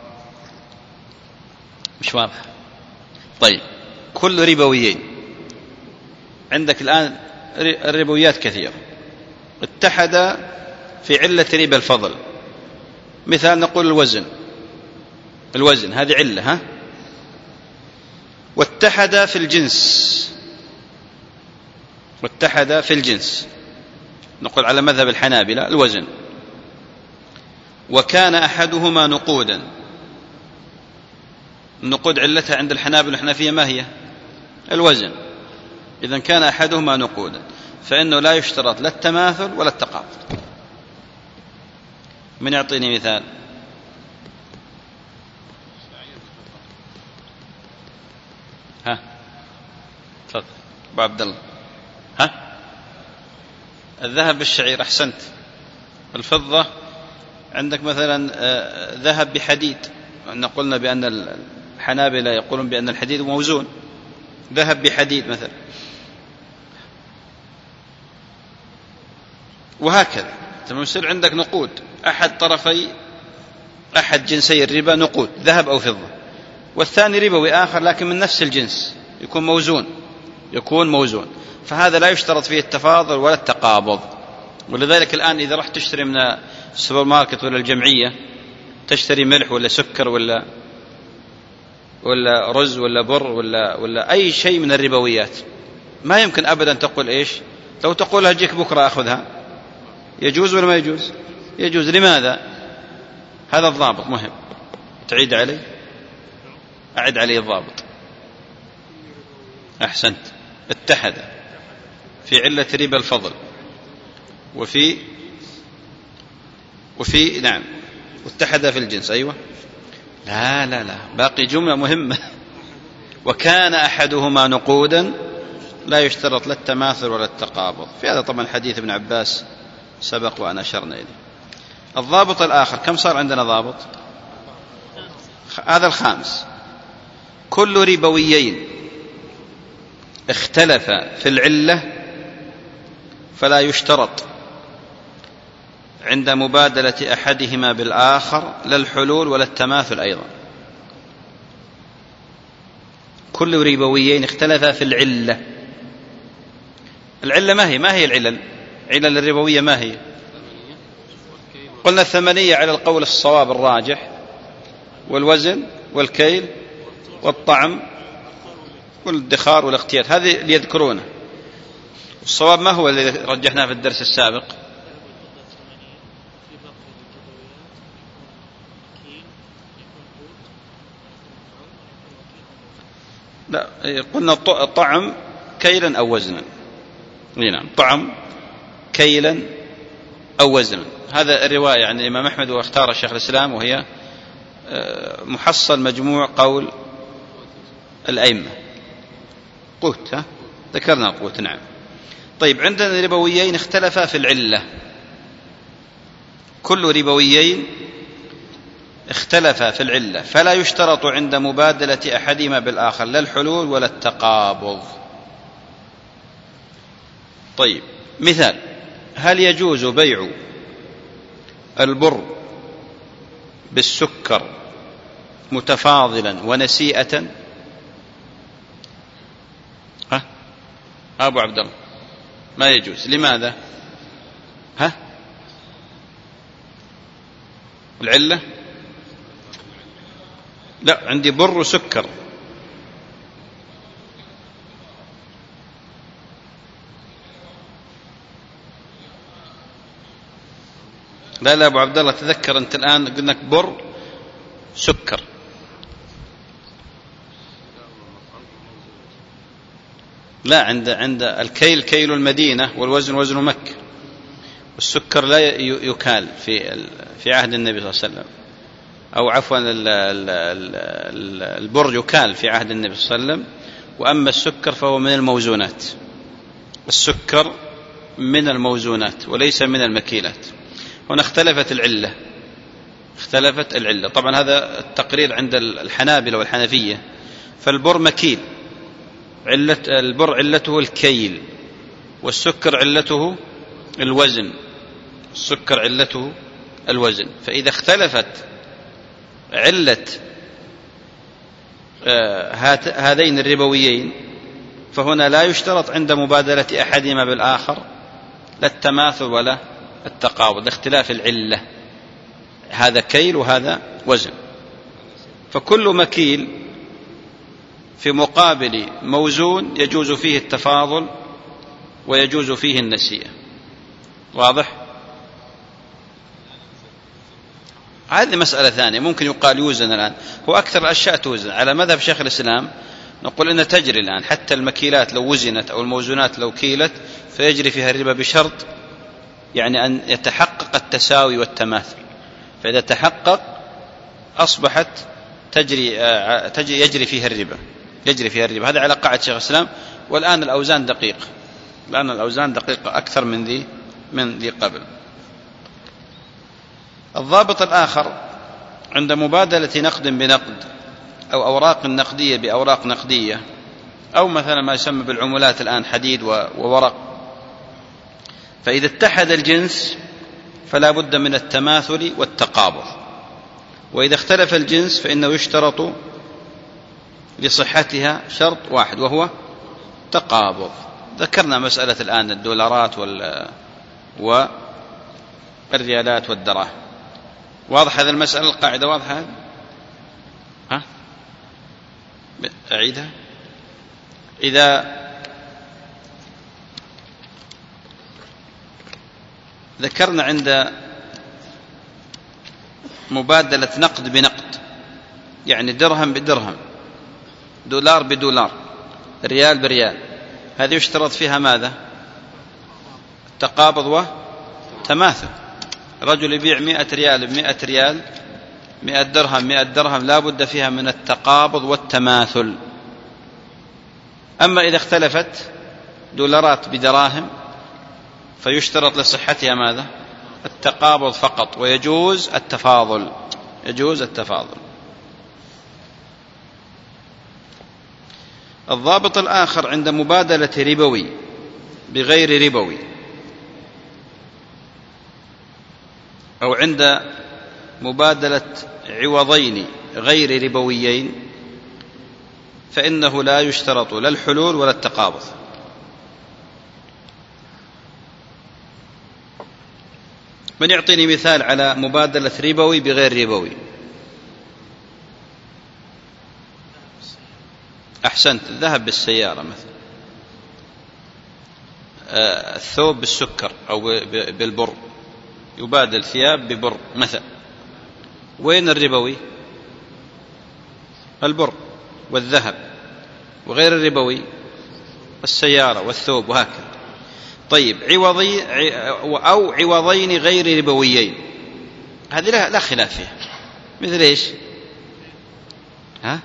Speaker 1: مش واضح؟ طيب، كل ربويين، عندك الآن الربويات كثيرة، اتحد في علة ربا الفضل. مثال نقول الوزن، الوزن هذه علة، ها؟ واتحد في الجنس، واتحد في الجنس نقول على مذهب الحنابلة الوزن، وكان أحدهما نقودا. النقود علتها عند الحنابلة والحنفية ما هي؟ الوزن. إذن كان أحدهما نقودا، فإنه لا يشترط لا التماثل ولا التقابض. من يعطيني مثال؟ ها تفضل أبو عبد الله. ها الذهب بالشعير، أحسنت. الفضة عندك مثلا ذهب بحديد، أن قلنا بأن الحنابلة يقولون بأن الحديد موزون، ذهب بحديد مثلا، وهكذا. ثم يصير عندك نقود، أحد طرفي أحد جنسي الربا نقود ذهب أو فضة، والثاني ربوي آخر لكن من نفس الجنس، يكون موزون يكون موزون فهذا لا يشترط فيه التفاضل ولا التقابض. ولذلك الآن إذا رحت تشتري من السوبر ماركت ولا الجمعية، تشتري ملح ولا سكر ولا ولا رز ولا بر ولا ولا أي شيء من الربويات، ما يمكن أبدا تقول إيش، لو تقولها جيك بكرة أخذها، يجوز ولا ما يجوز؟ يجوز. لماذا؟ هذا الضابط مهم، تعيد علي، أعد علي الضابط. أحسنت. اتحد في علة ربا الفضل، وفي وفي نعم واتحد في الجنس. أيوة لا لا لا باقي جملة مهمة. وكان أحدهما نقودا لا يشترط لا التماثل ولا التقابض. في هذا طبعا حديث ابن عباس سبق وأنا أشرنا إليه. الضابط الآخر، كم صار عندنا ضابط؟ هذا الخامس. كل ربويين اختلف في العلة فلا يشترط عند مبادلة أحدهما بالآخر لا الحلول ولا التماثل أيضا. كل ربويين اختلف في العلة. العلة ما هي؟ ما هي العلل؟ علل الربوية ما هي؟ قلنا الثمنية على القول الصواب الراجح، والوزن والكيل والطعم والادخار والاختيار، هذه اللي يذكرونه. الصواب ما هو الذي رجحناه في الدرس السابق؟ لا قلنا طعم كيلا أو وزنا. نعم طعم كيلا أو وزنا، هذا الرواية عن الإمام أحمد واختار الشيخ الإسلام، وهي محصل مجموع قول الأئمة. قوت، ها ذكرنا القوت. نعم. طيب عندنا ربويين اختلفا في العلة. كل ربويين اختلفا في العلة فلا يشترط عند مبادلة أحدهما بالآخر لا الحلول ولا التقابض. طيب مثال، هل يجوز بيع البر بالسكر متفاضلا ونسيئة؟ ها أبو عبد الله ما يجوز. لماذا؟ ها العلة؟ لا عندي بر وسكر. لا لا أبو عبد الله تذكر أنت الآن قلنا بر سكر. لا عند عند الكيل كيل المدينة والوزن وزن مكة، والسكر لا يكال في في عهد النبي صلى الله عليه وسلم، أو عفوا البر يكال في عهد النبي صلى الله عليه وسلم، وأما السكر فهو من الموزونات. السكر من الموزونات وليس من المكيلات. هنا اختلفت العلة، اختلفت العلة. طبعا هذا التقرير عند الحنابلة والحنفية. فالبر مكيل، علة البر علته الكيل، والسكر علته الوزن، السكر علته الوزن. فإذا اختلفت علة هذين الربويين فهنا لا يشترط عند مبادلة أحدهما بالآخر لا التماثل ولا التقابض لاختلاف العلة، هذا كيل وهذا وزن. فكل مكيل في مقابل موزون يجوز فيه التفاضل ويجوز فيه النسيئة. واضح؟ هذه مسألة ثانية، ممكن يقال يوزن الآن، هو أكثر الأشياء توزن على مذهب شيخ الإسلام. نقول إن تجري الآن حتى المكيلات لو وزنت أو الموزونات لو كيلت فيجري فيها الربا بشرط يعني أن يتحقق التساوي والتماثل، فإذا تحقق أصبحت تجري تجري يجري فيها الربا يجري فيها الربا. هذا على قاعدة شيخ الإسلام. والآن الأوزان دقيقة، الآن الأوزان دقيقة أكثر من ذي من ذي قبل. الضابط الآخر عند مبادلة نقد بنقد أو أوراق نقدية بأوراق نقدية، أو مثلا ما يسمى بالعملات الآن حديد وورق، فإذا اتحد الجنس فلا بد من التماثل والتقابض، وإذا اختلف الجنس فإنه يشترط لصحتها شرط واحد وهو تقابض. ذكرنا مسألة الآن الدولارات والريالات والدراهم. واضح هذا المسألة؟ القاعدة واضحة؟ ها؟ أعيدها. إذا ذكرنا عند مبادلة نقد بنقد، يعني درهم بدرهم، دولار بدولار، ريال بريال، هذه يشترط فيها ماذا؟ التقابض وتماثل. رجل يبيع مئة ريال بمئة ريال، مئة درهم مئة درهم، لا بد فيها من التقابض والتماثل. أما إذا اختلفت دولارات بدراهم فيشترط لصحتها ماذا؟ التقابض فقط، ويجوز التفاضل يجوز التفاضل. الضابط الآخر عند مبادلة ربوي بغير ربوي، أو عند مبادلة عوضين غير ربويين، فإنه لا يشترط لا الحلول ولا التقابض. من يعطيني مثال على مبادلة ربوي بغير ربوي؟ أحسنت، الذهب بالسيارة مثلا، الثوب بالسكر أو بالبر، يبادل ثياب ببر مثلا. وين الربوي؟ البر والذهب. وغير الربوي السيارة والثوب وهكذا. طيب عوضي أو عوضين غير ربويين، هذه لا خلاف فيها. مثل إيش؟ ها؟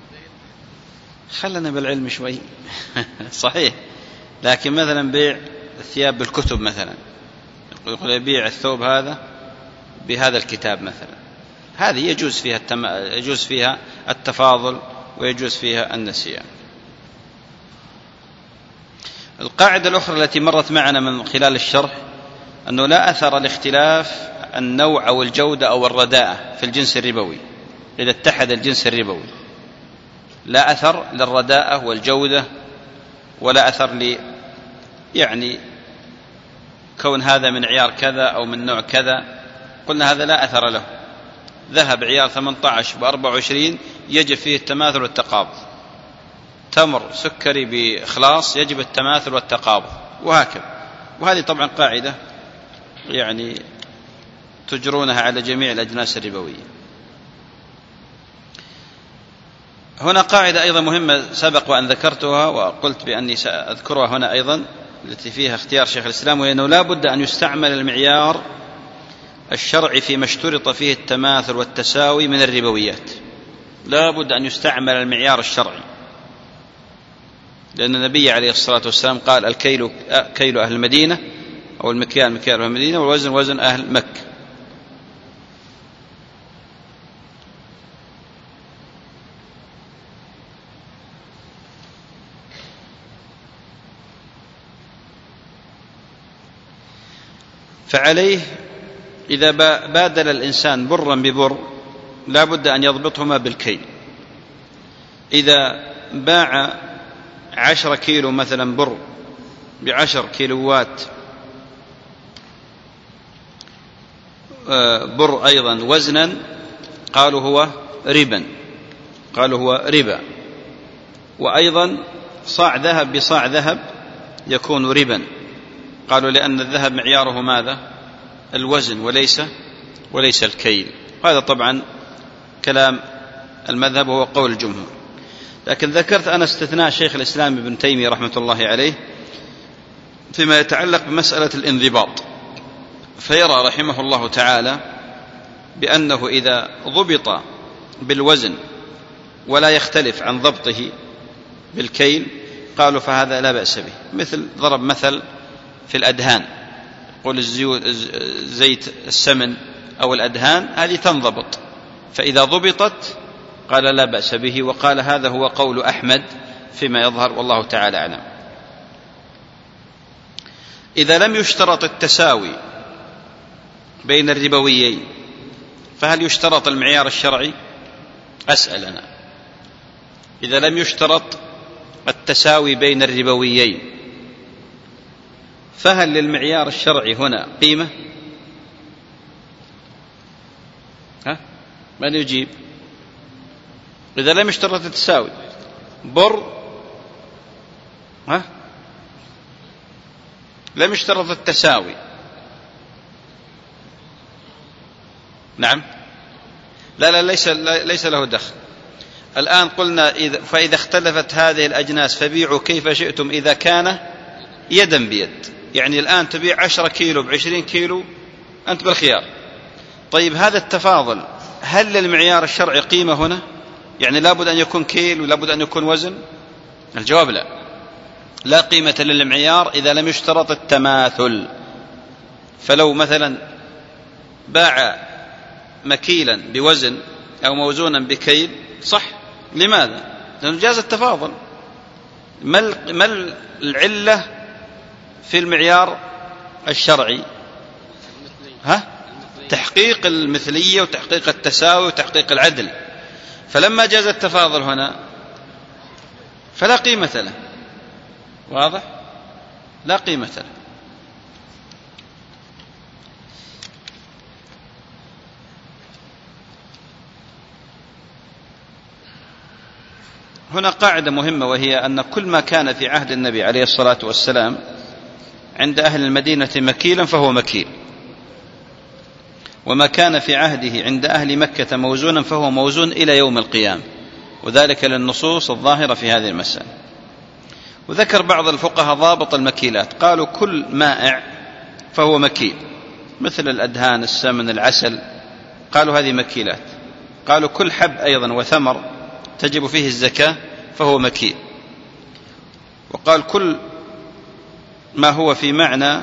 Speaker 1: خلنا بالعلم شوي. صحيح، لكن مثلا بيع الثياب بالكتب مثلا، يقول يبيع الثوب هذا بهذا الكتاب مثلا، هذه يجوز فيها التم... يجوز فيها التفاضل ويجوز فيها النسيان. القاعدة الأخرى التي مرت معنا من خلال الشرح أنه لا أثر لاختلاف النوع أو الجودة أو الرداءة في الجنس الربوي. إذا اتحد الجنس الربوي لا أثر للرداءة والجودة، ولا أثر ل يعني كون هذا من عيار كذا أو من نوع كذا، قلنا هذا لا أثر له. ذهب عيار ثمانية عشر بأربعة وعشرين يجب فيه التماثل والتقابض، تمر سكري بإخلاص يجب التماثل والتقابض، وهكذا. وهذه طبعا قاعدة يعني تجرونها على جميع الأجناس الربوية. هنا قاعدة أيضا مهمة سبق وأن ذكرتها وقلت بأني سأذكرها هنا أيضا، التي فيها اختيار شيخ الإسلام، وأنه لا بد أن يستعمل المعيار الشرعي فيما اشترط فيه التماثل والتساوي من الربويات. لا بد أن يستعمل المعيار الشرعي، لأن النبي عليه الصلاة والسلام قال الكيل كيل أهل المدينة، أو المكيال مكيال أهل المدينة، والوزن وزن أهل مكة. فعليه إذا بادل الإنسان برا ببر لا بد أن يضبطهما بالكيل. إذا باع عشر كيلو مثلا بر بعشر كيلوات بر أيضا وزنا، قالوا هو ربا قالوا هو ربا. وأيضا صاع ذهب بصاع ذهب يكون ربا، قالوا لأن الذهب معياره ماذا؟ الوزن وليس وليس الكيل. هذا طبعا كلام المذهب وهو قول الجمهور. لكن ذكرت أنا استثناء شيخ الإسلام ابن تيمية رحمة الله عليه فيما يتعلق بمسألة الانضباط، فيرى رحمه الله تعالى بأنه إذا ضبط بالوزن ولا يختلف عن ضبطه بالكيل قالوا فهذا لا بأس به. مثل ضرب مثل في الأدهان، يقول زيت السمن أو الأدهان هذه تنضبط، فإذا ضبطت قال لا بأس به، وقال هذا هو قول أحمد فيما يظهر والله تعالى أعلم. إذا لم يشترط التساوي بين الربويين فهل يشترط المعيار الشرعي؟ أسأل أنا، إذا لم يشترط التساوي بين الربويين فهل للمعيار الشرعي هنا قيمة؟ ها؟ من يجيب؟ إذا لم يشترط التساوي بر ها؟ لم يشترط التساوي، نعم، لا لا ليس ليس له دخل. الآن قلنا إذا فإذا اختلفت هذه الأجناس فبيعوا كيف شئتم إذا كان يدا بيد، يعني الآن تبيع عشرة كيلو بعشرين كيلو أنت بالخيار. طيب هذا التفاضل هل للمعيار الشرعي قيمة هنا؟ يعني لابد أن يكون كيل ولابد أن يكون وزن؟ الجواب لا، لا قيمة للمعيار إذا لم يشترط التماثل. فلو مثلا باع مكيلا بوزن أو موزونا بكيل صح، لماذا؟ لأنه جاز التفاضل. ما العلة في المعيار الشرعي؟ ها؟ تحقيق المثلية وتحقيق التساوي وتحقيق العدل. فلما جاز التفاضل هنا فلا قيمة له، واضح؟ لا قيمة له. هنا قاعدة مهمة، وهي أن كل ما كان في عهد النبي عليه الصلاة والسلام عند أهل المدينة مكيلا فهو مكيل، وما كان في عهده عند أهل مكة موزونا فهو موزون إلى يوم القيامة، وذلك للنصوص الظاهرة في هذه المسألة. وذكر بعض الفقهاء ضابط المكيلات، قالوا كل مائع فهو مكيل، مثل الأدهان، السمن، العسل، قالوا هذه مكيلات. قالوا كل حب أيضا وثمر تجب فيه الزكاة فهو مكيل. وقال كل ما هو في معنى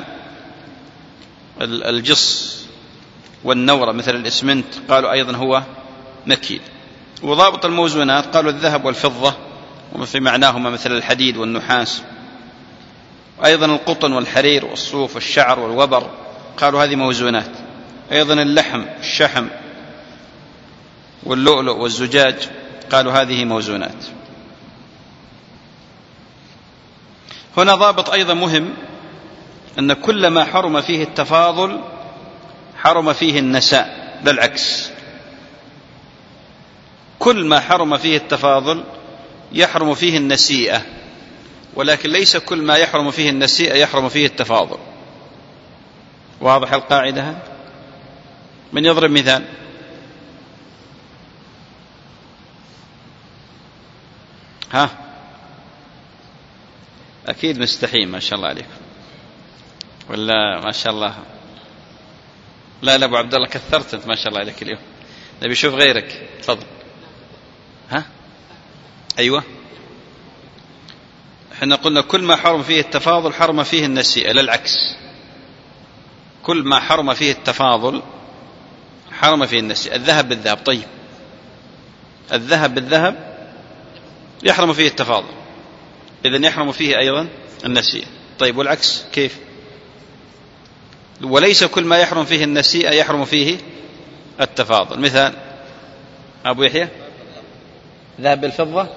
Speaker 1: الجص والنورة مثل الإسمنت قالوا أيضا هو مكيل. وضابط الموزونات قالوا الذهب والفضة وما في معناهما مثل الحديد والنحاس، أيضا القطن والحرير والصوف والشعر والوبر قالوا هذه موزونات. أيضا اللحم، الشحم واللؤلؤ والزجاج قالوا هذه موزونات. هنا ضابط أيضا مهم، أن كل ما حرم فيه التفاضل حرم فيه النساء، لا العكس. كل ما حرم فيه التفاضل يحرم فيه النسيئة، ولكن ليس كل ما يحرم فيه النسيئة يحرم فيه التفاضل. واضح القاعدة؟ من يضرب مثال؟ ها؟ أكيد مستحيل، ما شاء الله عليكم، ولا ما شاء الله؟ لا لا أبو عبد الله كثرت أنت، ما شاء الله عليك اليوم، نبي نشوف غيرك. تفضل. ها؟ أيوة، احنا قلنا كل ما حرم فيه التفاضل حرم فيه النسيئة، لا العكس. كل ما حرم فيه التفاضل حرم فيه النسيئة. الذهب بالذهب، طيب الذهب بالذهب يحرم فيه التفاضل، إذن يحرم فيه أيضا النسيئة. طيب والعكس كيف؟ وليس كل ما يحرم فيه النسيئة يحرم فيه التفاضل. مثال أبو يحيى، ذهب بالفضة،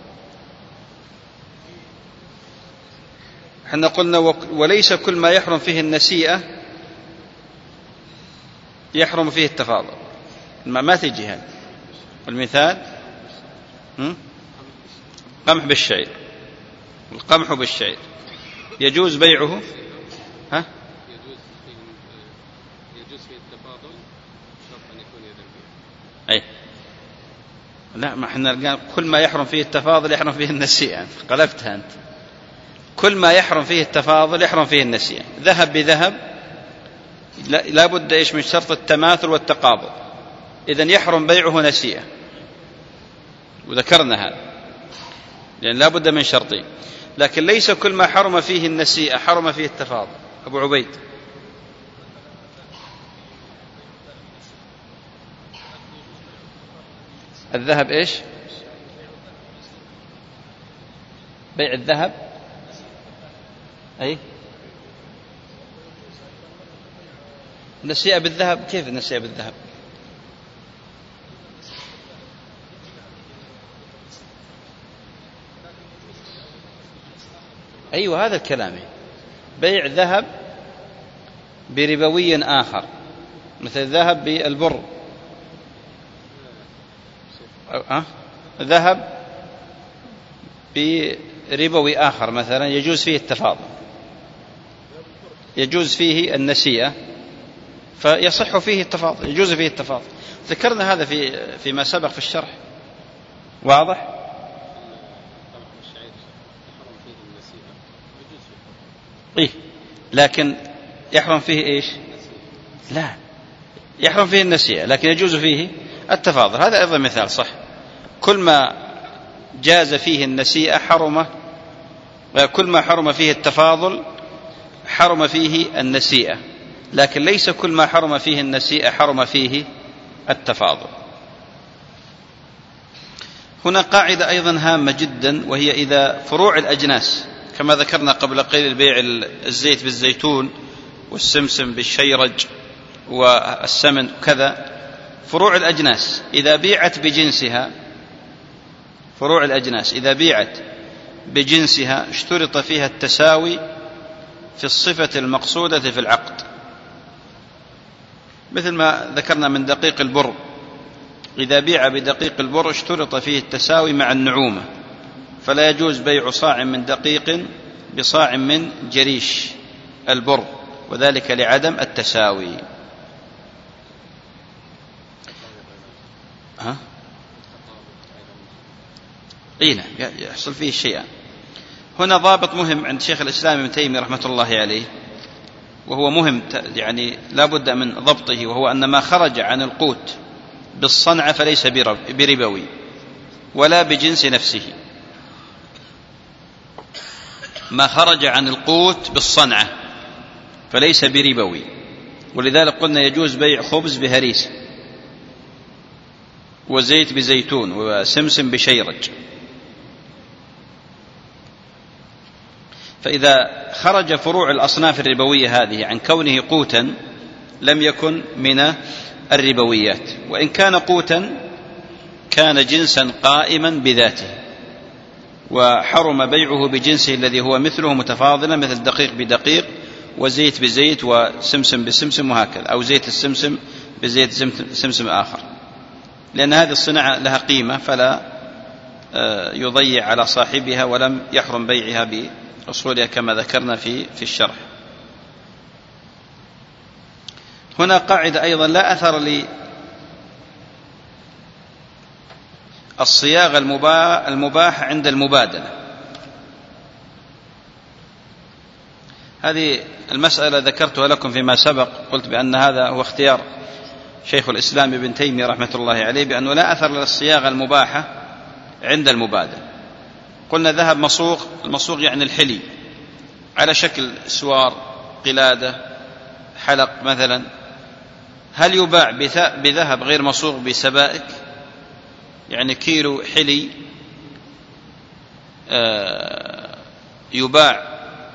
Speaker 1: احنا قلنا وليس كل ما يحرم فيه النسيئة يحرم فيه التفاضل، ما, ما تجي هذا. والمثال قمح بالشعير، القمح بالشعير يجوز بيعه، ها؟ يجوز فيه التفاضل شرط أن يكون يدا بيد. أي لا، ما احنا كل ما يحرم فيه التفاضل يحرم فيه النسيئة، قلبتها أنت. كل ما يحرم فيه التفاضل يحرم فيه النسيئة. ذهب بذهب لا بد إيش من شرط التماثل والتقابض، إذن يحرم بيعه نسيئة، وذكرنا هذا لأن لا بد من شرطين. لكن ليس كل ما حرم فيه النسيئة حرم فيه التفاضل. أبو عبيد، الذهب إيش؟ بيع الذهب أي نسيئة بالذهب. كيف نسيئة بالذهب؟ أيوة هذا الكلام. بيع ذهب بربوي آخر، مثل الذهب بالبر. أه؟ ذهب بربوي آخر مثلا يجوز فيه التفاضل، يجوز فيه النسيئة، فيصح فيه التفاضل، يجوز فيه التفاضل. ذكرنا هذا في فيما سبق في الشرح. واضح؟ إيه، لكن يحرم فيه إيش؟ لا، يحرم فيه النسيئة لكن يجوز فيه التفاضل. هذا أيضا مثال صح. كل ما جاز فيه النسيئة حرم، كل ما حرم فيه التفاضل حرم فيه النسيئة، لكن ليس كل ما حرم فيه النسيئة حرم فيه التفاضل. هنا قاعدة أيضا هامة جدا، وهي إذا فروع الأجناس كما ذكرنا قبل قليل، بيع الزيت بالزيتون والسمسم بالشيرج والسمن كذا، فروع الأجناس إذا بيعت بجنسها، فروع الأجناس إذا بيعت بجنسها اشترط فيها التساوي في الصفة المقصودة في العقد، مثل ما ذكرنا من دقيق البر. إذا بيع بدقيق البر اشترط فيه التساوي مع النعومة، فلا يجوز بيع صاع من دقيق بصاع من جريش البر، وذلك لعدم التساوي. ها؟ إيه نعم، يحصل فيه شيئا. هنا ضابط مهم عند شيخ الإسلام ابن تيمية رحمة الله عليه، وهو مهم يعني لا بد من ضبطه، وهو أن ما خرج عن القوت بالصنعة فليس بربوي ولا بجنس نفسه. ما خرج عن القوت بالصنعة فليس بربوي، ولذلك قلنا يجوز بيع خبز بهريس وزيت بزيتون وسمسم بشيرج. فإذا خرج فروع الأصناف الربوية هذه عن كونه قوتا لم يكن من الربويات، وإن كان قوتا كان جنسا قائما بذاته، وحرم بيعه بجنسه الذي هو مثله متفاضلا، مثل دقيق بدقيق وزيت بزيت وسمسم بسمسم وهكذا، أو زيت السمسم بزيت سمسم آخر، لأن هذه الصناعة لها قيمة فلا يضيع على صاحبها، ولم يحرم بيعها بأصولها كما ذكرنا في في الشرح. هنا قاعدة أيضا: لا أثر للصياغة المباحة عند المبادلة. هذه المسألة ذكرتها لكم فيما سبق، قلت بأن هذا هو اختيار شيخ الإسلام ابن تيمية رحمة الله عليه، بأنه لا أثر للصياغة المباحة عند المبادلة. قلنا ذهب مصوغ، المصوغ يعني الحلي على شكل سوار، قلادة، حلق مثلا، هل يباع بذهب غير مصوغ بسبائك؟ يعني كيلو حلي يباع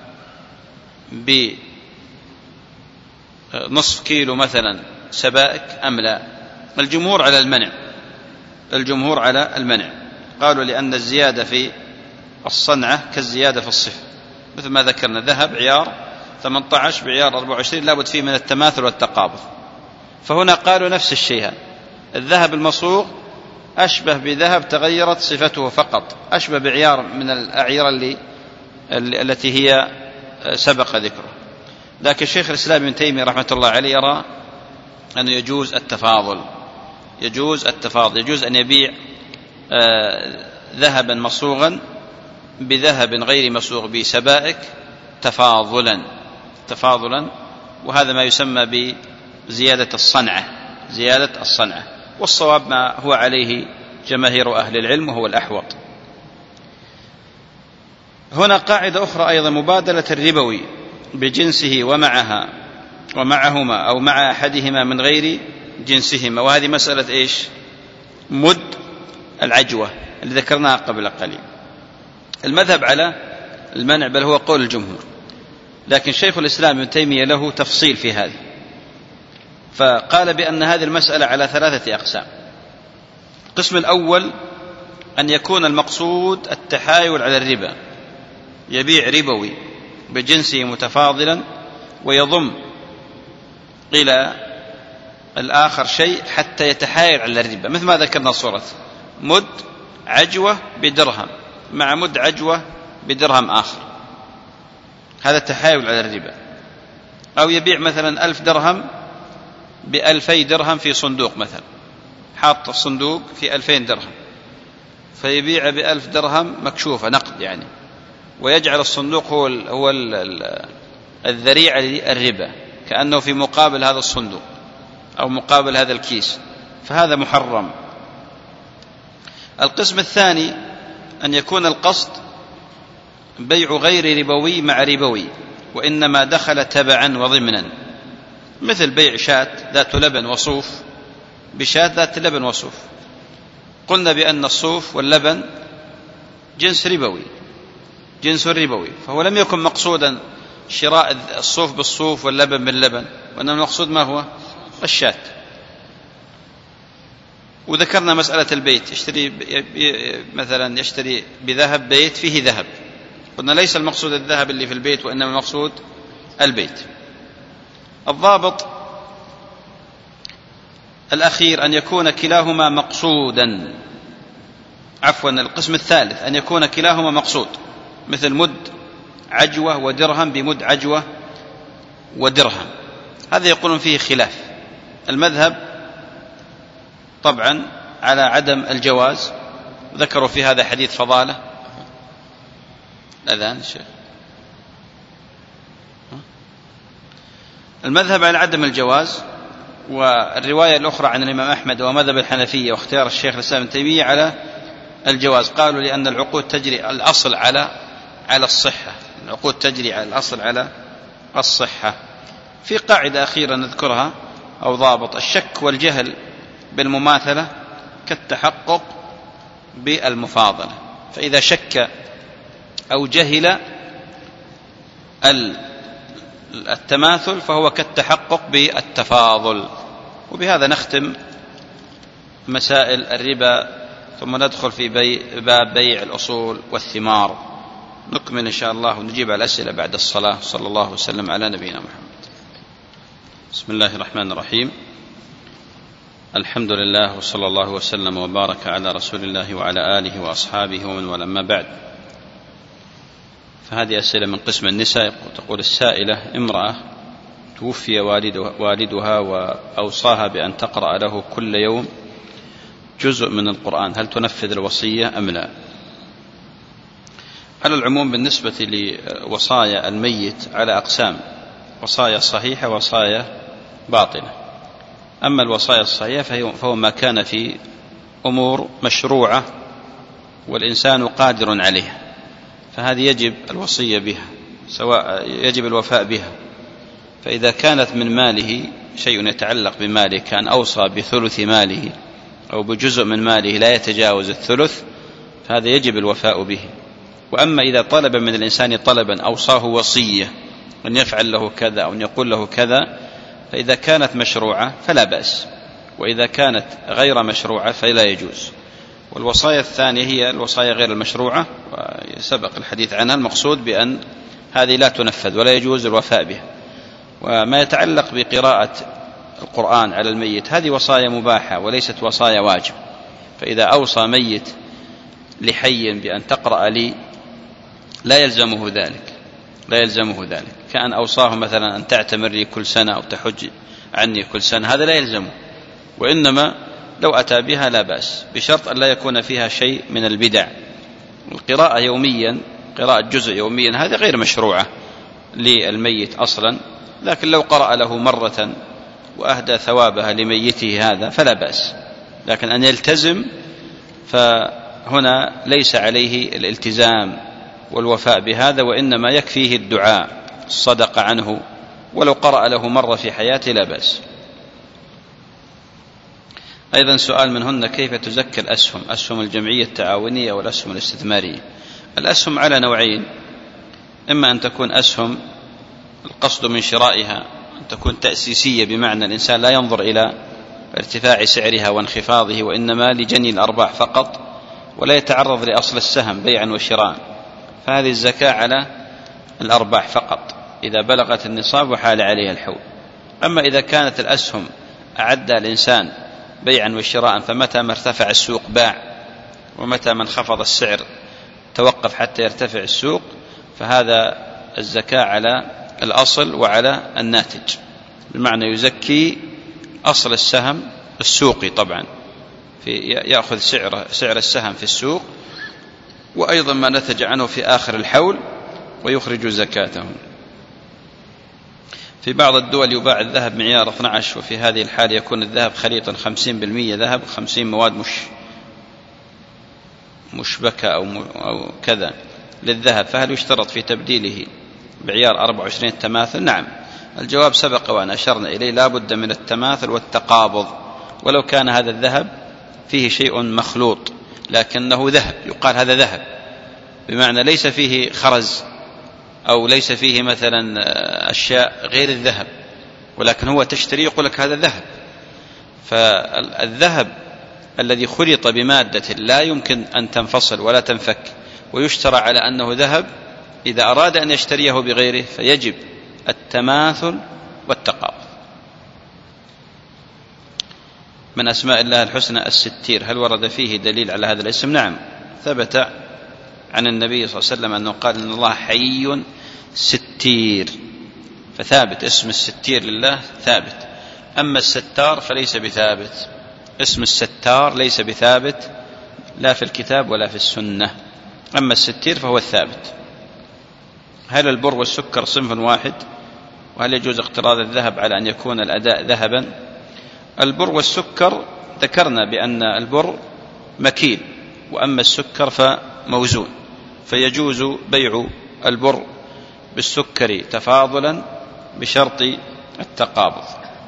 Speaker 1: بنصف كيلو مثلا سبائك أم لا؟ الجمهور على المنع، الجمهور على المنع، قالوا لأن الزيادة في الصنعة كالزيادة في الصفة، مثل ما ذكرنا ذهب عيار ثمانية عشر بعيار أربعة وعشرين لابد فيه من التماثل والتقابض، فهنا قالوا نفس الشيء. الذهب المصوغ أشبه بذهب تغيرت صفته فقط، أشبه بعيار من الأعيرة اللي التي هي سبق ذكره. لكن شيخ الإسلام ابن تيمية رحمة الله عليه يرى أنه يجوز التفاضل، يجوز التفاضل، يجوز أن يبيع ذهبا مصوغا بذهب غير مصوغ بسبائك تفاضلا تفاضلا وهذا ما يسمى بزيادة الصنعة زيادة الصنعة والصواب ما هو عليه جماهير أهل العلم وهو الأحوط. هنا قاعدة أخرى أيضا: مبادلة الربوي بجنسه ومعها ومعهما أو مع أحدهما من غير جنسهما، وهذه مسألة إيش؟ مد العجوة اللي ذكرناها قبل قليل. المذهب على المنع بل هو قول الجمهور، لكن شيخ الإسلام ابن تيمية له تفصيل في هذا، فقال بأن هذه المسألة على ثلاثة أقسام. القسم الأول أن يكون المقصود التحايل على الربا، يبيع ربوي بجنسه متفاضلا ويضم إلى الآخر شيء حتى يتحايل على الربا، مثل ما ذكرنا صورة مد عجوة بدرهم مع مد عجوة بدرهم آخر، هذا التحايل على الربا. أو يبيع مثلا ألف درهم بألفي درهم في صندوق، مثلا حاط الصندوق في ألفين درهم فيبيع بألف درهم مكشوفة نقد يعني، ويجعل الصندوق هو ال هو ال الذريعة للربا كأنه في مقابل هذا الصندوق أو مقابل هذا الكيس، فهذا محرم. القسم الثاني أن يكون القصد بيع غير ربوي مع ربوي وإنما دخل تبعا وضمنا، مثل بيع شاة ذات لبن وصوف بشاة ذات لبن وصوف. قلنا بأن الصوف واللبن جنس ربوي جنس ربوي، فهو لم يكن مقصودا شراء الصوف بالصوف واللبن باللبن، وإنما المقصود ما هو؟ الشاة. وذكرنا مسألة البيت، يشتري مثلا يشتري بذهب بيت فيه ذهب، قلنا ليس المقصود الذهب اللي في البيت وإنما المقصود البيت. الضابط الأخير أن يكون كلاهما مقصودا، عفوا القسم الثالث أن يكون كلاهما مقصود، مثل مد عجوة ودرهم بمد عجوة ودرهم، هذا يقولون فيه خلاف. المذهب طبعا على عدم الجواز، ذكروا في هذا حديث فضالة الأذان الشيخ. المذهب على عدم الجواز، والرواية الأخرى عن الإمام أحمد ومذهب الحنفية واختيار الشيخ الإسلام ابن تيمية على الجواز. قالوا لأن العقود تجري الأصل على على الصحة، العقود تجري على الأصل على الصحة. في قاعدة أخيرة نذكرها أو ضابط: الشك والجهل بالمماثلة كالتحقق بالمفاضلة، فإذا شك أو جهل التماثل فهو كالتحقق بالتفاضل. وبهذا نختم مسائل الربا، ثم ندخل في بي باب بيع الأصول والثمار، نكمل إن شاء الله ونجيب على الأسئلة بعد الصلاة. صلى الله وسلم على نبينا محمد. بسم الله الرحمن الرحيم، الحمد لله وصلى الله وسلم وبارك على رسول الله وعلى آله وأصحابه ومن والاه، أما بعد. فهذه أسئلة من قسم النساء. تقول السائلة: امرأة توفي والدها وأوصاها بأن تقرأ له كل يوم جزء من القرآن، هل تنفذ الوصية أم لا؟ على العموم بالنسبة لوصايا الميت على أقسام: وصايا صحيحة ووصايا باطلة. أما الوصايا الصحيحة فهو ما كان في أمور مشروعة والإنسان قادر عليها، فهذه يجب الوصية بها، سواء يجب الوفاء بها. فإذا كانت من ماله شيء يتعلق بماله، كان أوصى بثلث ماله أو بجزء من ماله لا يتجاوز الثلث، فهذا يجب الوفاء به. وأما إذا طلب من الإنسان طلبا أوصاه وصية أن يفعل له كذا أو أن يقول له كذا، فإذا كانت مشروعة فلا بأس، وإذا كانت غير مشروعة فلا يجوز. والوصايا الثانية هي الوصايا غير المشروعة، وسبق الحديث عنها، المقصود بأن هذه لا تنفذ ولا يجوز الوفاء بها. وما يتعلق بقراءة القرآن على الميت هذه وصايا مباحة وليست وصايا واجب. فإذا أوصى ميت لحي بأن تقرأ لي لا يلزمه ذلك لا يلزمه ذلك كأن أوصاه مثلا أن تعتمر لي كل سنة أو تحج عني كل سنة، هذا لا يلزمه، وإنما لو أتى بها لا بأس، بشرط أن لا يكون فيها شيء من البدع. القراءة يوميا، قراءة جزء يوميا، هذه غير مشروعة للميت أصلا، لكن لو قرأ له مرة وأهدى ثوابها لميته هذا فلا بأس. لكن أن يلتزم فهنا ليس عليه الالتزام والوفاء بهذا، وإنما يكفيه الدعاء الصدقة عنه، ولو قرأ له مرة في حياته لا بأس. أيضا سؤال منهن: كيف تزكى الأسهم، أسهم الجمعية التعاونية والأسهم الاستثمارية؟ الأسهم على نوعين: إما أن تكون أسهم القصد من شرائها أن تكون تأسيسية، بمعنى الإنسان لا ينظر إلى ارتفاع سعرها وانخفاضه، وإنما لجني الأرباح فقط، ولا يتعرض لأصل السهم بيعا وشراء، فهذه الزكاة على الأرباح فقط إذا بلغت النصاب وحال عليها الحول. أما إذا كانت الأسهم أعد الإنسان بيعا وشراء، فمتى ما ارتفع السوق باع، ومتى ما انخفض السعر توقف حتى يرتفع السوق، فهذا الزكاة على الأصل وعلى الناتج، بمعنى يزكي أصل السهم السوقي طبعا، في يأخذ سعر, سعر السهم في السوق، وأيضا ما نتج عنه في آخر الحول ويخرج زكاته. في بعض الدول يباع الذهب معيار اثني عشر، وفي هذه الحالة يكون الذهب خليطا خمسين بالمئة ذهب وخمسين مواد مش مشبكة أو, أو كذا للذهب، فهل يشترط في تبديله بعيار أربعة وعشرين التماثل؟ نعم، الجواب سبق وأن أشرنا إليه، لا بد من التماثل والتقابض، ولو كان هذا الذهب فيه شيء مخلوط لكنه ذهب يقال هذا ذهب، بمعنى ليس فيه خرز أو ليس فيه مثلا أشياء غير الذهب، ولكن هو تشتري يقول لك هذا ذهب. فالذهب الذي خلط بمادة لا يمكن أن تنفصل ولا تنفك ويشترى على أنه ذهب، إذا أراد أن يشتريه بغيره فيجب التماثل والتقابض. من أسماء الله الحسنى الستير، هل ورد فيه دليل على هذا الاسم؟ نعم، ثبت عن النبي صلى الله عليه وسلم أنه قال إن الله حي ستير، فثابت اسم الستير لله ثابت. أما الستار فليس بثابت، اسم الستار ليس بثابت لا في الكتاب ولا في السنة، أما الستير فهو الثابت. هل البر والسكر صنف واحد؟ وهل يجوز اقتراض الذهب على أن يكون الأداء ذهبا؟ البر والسكر ذكرنا بأن البر مكيل، وأما السكر فموزون، فيجوز بيع البر بالسكر تفاضلا بشرط التقابض.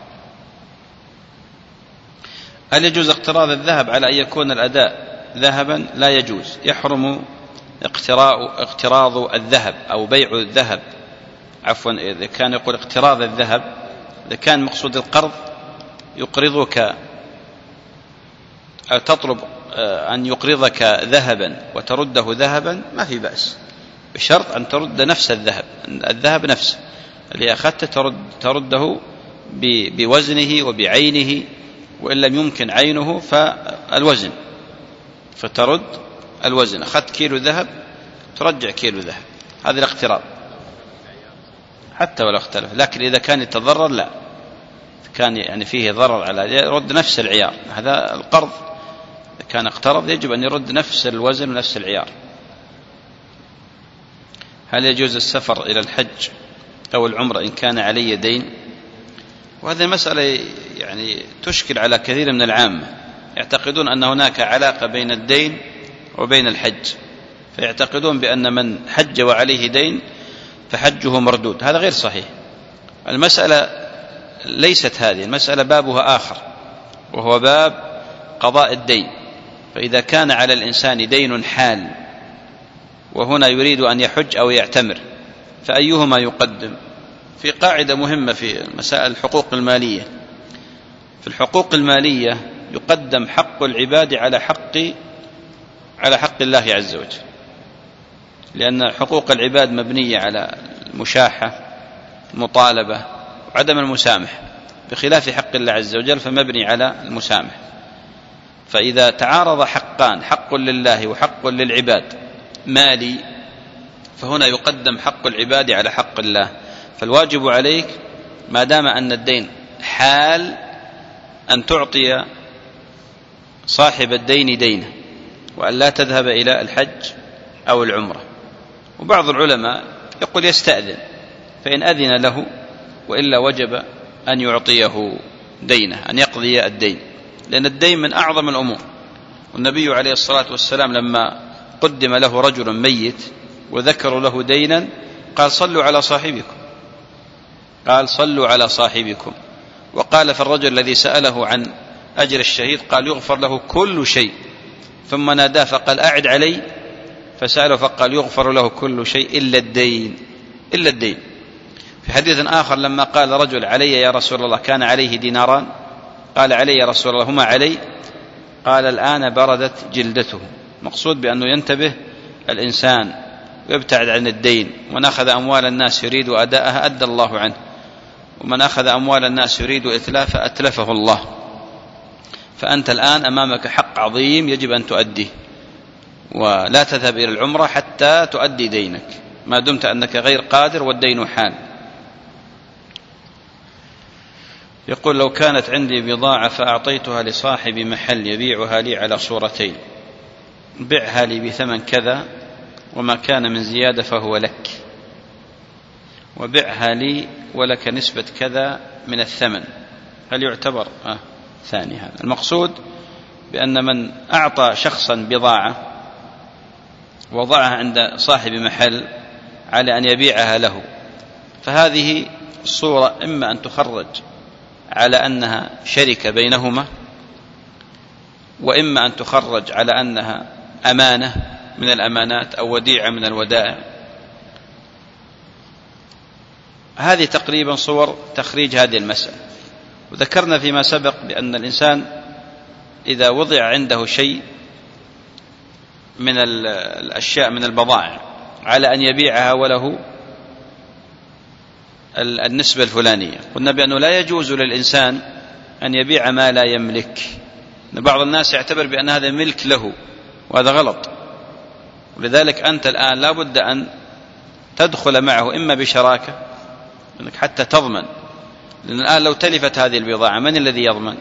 Speaker 1: هل يجوز اقتراض الذهب على أن يكون الأداء ذهبا؟ لا يجوز، يحرم اقتراض الذهب أو بيع الذهب، عفوا إذا كان يقول اقتراض الذهب، إذا كان مقصود القرض يقرضك أو تطلب أن يقرضك ذهبا وترده ذهبا ما في بأس، بشرط أن ترد نفس الذهب، الذهب نفسه اللي أخذته ترد ترده بوزنه وبعينه، وإن لم يمكن عينه فالوزن، فترد الوزن. أخذت كيلو ذهب ترجع كيلو ذهب، هذا الاقتراض حتى ولو اختلف. لكن إذا كان يتضرر لا، كان يعني فيه ضرر على يرد نفس العيار، هذا القرض إذا كان اقترض يجب أن يرد نفس الوزن ونفس العيار. هل يجوز السفر إلى الحج أو العمرة إن كان علي دين؟ وهذه المسألة يعني تشكل على كثير من العامة، يعتقدون أن هناك علاقة بين الدين وبين الحج، فيعتقدون بأن من حج وعليه دين فحجه مردود، هذا غير صحيح. المسألة ليست هذه، المسألة بابها آخر، وهو باب قضاء الدين. فإذا كان على الإنسان دين حال وهنا يريد أن يحج أو يعتمر، فأيهما يقدم؟ في قاعدة مهمة في مسائل الحقوق المالية، في الحقوق المالية يقدم حق العباد على حق على حق الله عز وجل، لأن حقوق العباد مبنية على المشاحة، المطالبة، وعدم المسامح، بخلاف حق الله عز وجل فمبني على المسامح. فإذا تعارض حقان، حق لله وحق للعباد مالي، فهنا يقدم حق العباد على حق الله. فالواجب عليك ما دام أن الدين حال أن تعطي صاحب الدين دينه، وأن لا تذهب إلى الحج أو العمرة. وبعض العلماء يقول يستأذن، فإن أذن له وإلا وجب أن يعطيه دينه، أن يقضي الدين، لأن الدين من أعظم الأمور. والنبي عليه الصلاة والسلام لما قدم له رجل ميت وذكروا له دينا قال صلوا على صاحبكم، قال صلوا على صاحبكم. وقال في الرجل الذي سأله عن أجر الشهيد قال يغفر له كل شيء، ثم ناداه فقال أعد علي، فسأله فقال يغفر له كل شيء إلا الدين، إلا الدين. في حديث آخر لما قال رجل علي يا رسول الله، كان عليه ديناران، قال علي يا رسول الله هما علي، قال الآن بردت جلدته. مقصود بأنه ينتبه الإنسان ويبتعد عن الدين. من أخذ أموال الناس يريد أداءها أدى الله عنه، ومن أخذ أموال الناس يريد إتلافها أتلفه الله. فأنت الآن أمامك حق عظيم يجب أن تؤديه، ولا تذهب إلى العمرة حتى تؤدي دينك ما دمت أنك غير قادر والدين حال. يقول لو كانت عندي بضاعة فأعطيتها لصاحب محل يبيعها لي على صورتين، بعها لي بثمن كذا وما كان من زيادة فهو لك، وبعها لي ولك نسبة كذا من الثمن، هل يعتبر آه ثاني؟ هذا المقصود بأن من أعطى شخصا بضاعة وضعها عند صاحب محل على أن يبيعها له، فهذه الصورة إما أن تخرج على أنها شركة بينهما، وإما أن تخرج على أنها أمانة من الأمانات أو وديعة من الودائع. هذه تقريبا صور تخريج هذه المسألة. وذكرنا فيما سبق بأن الإنسان إذا وضع عنده شيء من الأشياء من البضائع على أن يبيعها وله النسبة الفلانية، قلنا بأنه لا يجوز للإنسان أن يبيع ما لا يملك. بعض الناس يعتبر بأن هذا ملك له، وهذا غلط. ولذلك أنت الآن لا بد أن تدخل معه إما بشراكة أنك حتى تضمن، لأن الآن لو تلفت هذه البضاعة من الذي يضمن؟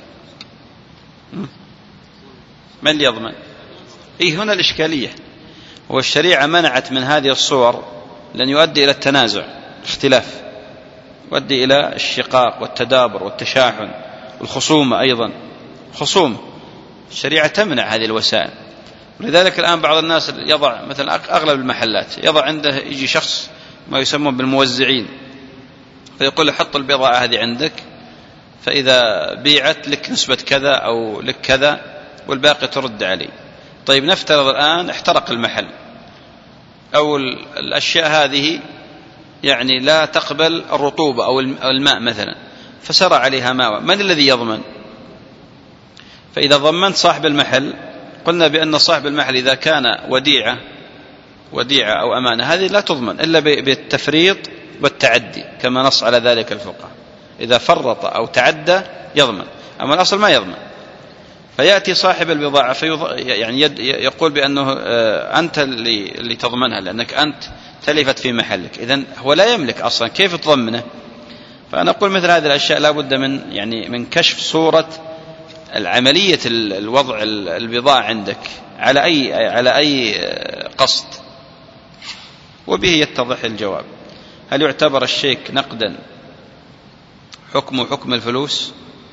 Speaker 1: من اللي يضمن؟ إيه هنا الإشكالية. والشريعة منعت من هذه الصور لأن يؤدي إلى التنازع، اختلاف، يؤدي إلى الشقاق والتدابر والتشاحن والخصومة. أيضا خصوم، الشريعة تمنع هذه الوسائل. ولذلك الآن بعض الناس يضع مثلا أغلب المحلات يضع عنده يجي شخص ما يسمون بالموزعين، فيقول حط البضاعة هذه عندك، فإذا بيعت لك نسبة كذا أو لك كذا والباقي ترد عليه. طيب نفترض الآن احترق المحل أو الأشياء هذه يعني لا تقبل الرطوبة أو الماء مثلا، فسرى عليها ماء، من الذي يضمن؟ فإذا ضمنت صاحب المحل قلنا بأن صاحب المحل إذا كان وديعة وديعة أو أمانة هذه لا تضمن إلا بالتفريط والتعدي، كما نص على ذلك الفقهاء. إذا فرط أو تعدى يضمن، أما الأصل ما يضمن. فيأتي صاحب البضاعة فيض... يعني يد... يقول بأنه أنت اللي... اللي تضمنها لأنك أنت تلفت في محلك، إذن هو لا يملك أصلا، كيف تضمنه؟ فأنا أقول مثل هذه الأشياء لا بد من يعني من كشف صورة العملية الوضع البضاعة عندك على أي على أي قصد، وبه يتضح الجواب. هل يعتبر الشيك نقدا حكم حكم الفلوس؟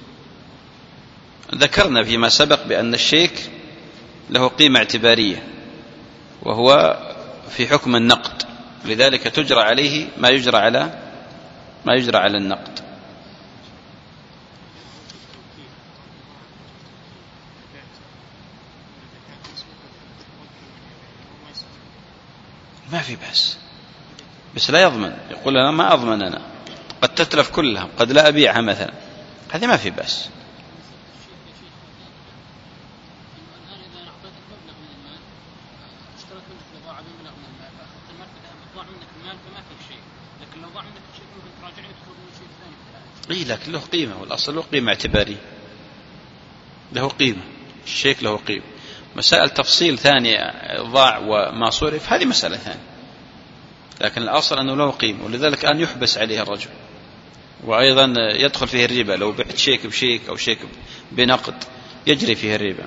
Speaker 1: ذكرنا فيما سبق بأن الشيك له قيمة اعتبارية وهو في حكم النقد، لذلك تجرى عليه ما يجرى على ما يجرى على النقد. ما في بأس، بس لا يضمن، يقول أنا ما أضمن، أنا قد تتلف كلها، قد لا أبيعها مثلا، هذه ما في بأس. إيه لكن له قيمة، والأصل له قيمة اعتبارية، له قيمة، الشيك له قيمة. مسائل تفصيل ثانية ضاع وما صرف هذه مسألة ثانية، لكن الأصل أنه له قيمة، ولذلك أن يحبس عليه الرجل. وأيضا يدخل فيه الربا، لو بعت شيك بشيك أو شيك بنقد يجري فيه الربا.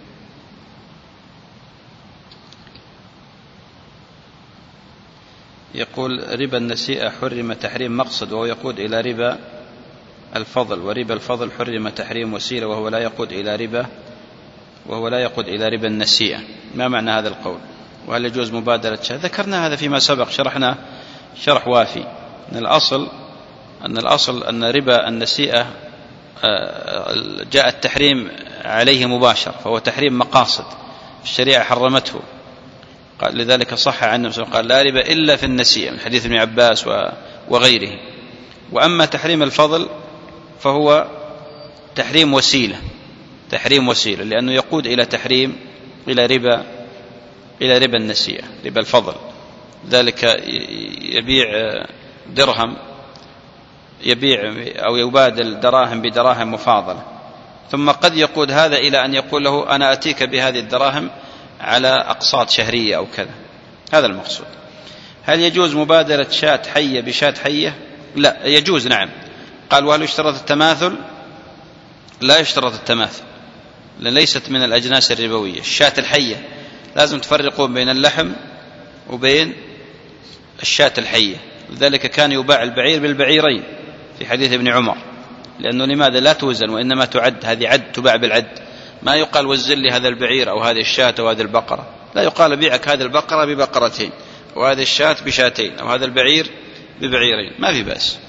Speaker 1: يقول ربا النسيئة حرم تحريم مقصد وهو يقود إلى ربا الفضل، وربا الفضل حرم تحريم وسيلة وهو لا يقود إلى ربا وهو لا يقود إلى ربا النسيئة. ما معنى هذا القول؟ وهل يجوز مبادرة شاة؟ ذكرنا هذا فيما سبق، شرحنا شرح وافي أن الأصل أن الأصل أن ربا النسيئة جاء التحريم عليه مباشر، فهو تحريم مقاصد الشريعة حرمته. قال لذلك صح عنه قال لا ربا إلا في النسيئة من حديث ابن عباس وغيره. وأما تحريم الفضل فهو تحريم وسيلة، تحريم وسيلة لأنه يقود إلى تحريم إلى ربا إلى ربا النسيئة، ربا الفضل. ذلك يبيع درهم يبيع أو يبادل دراهم بدراهم مفاضلة، ثم قد يقود هذا إلى أن يقول له أنا أتيك بهذه الدراهم على أقساط شهرية أو كذا. هذا المقصود. هل يجوز مبادرة شاة حية بشاة حية؟ لا يجوز، نعم. قال وهل يشترط التماثل؟ لا يشترط التماثل، لأن ليست من الأجناس الربوية. الشاة الحية لازم تفرقون بين اللحم وبين الشاة الحية، لذلك كان يباع البعير بالبعيرين في حديث ابن عمر، لأنه لماذا لا توزن وإنما تعد، هذه عد تباع بالعد. ما يقال وزن لي هذا البعير أو هذه الشاة أو هذه البقرة، لا يقال بيعك هذه البقرة ببقرتين وهذه الشاة بشاتين أو هذا البعير ببعيرين، ما في بأس.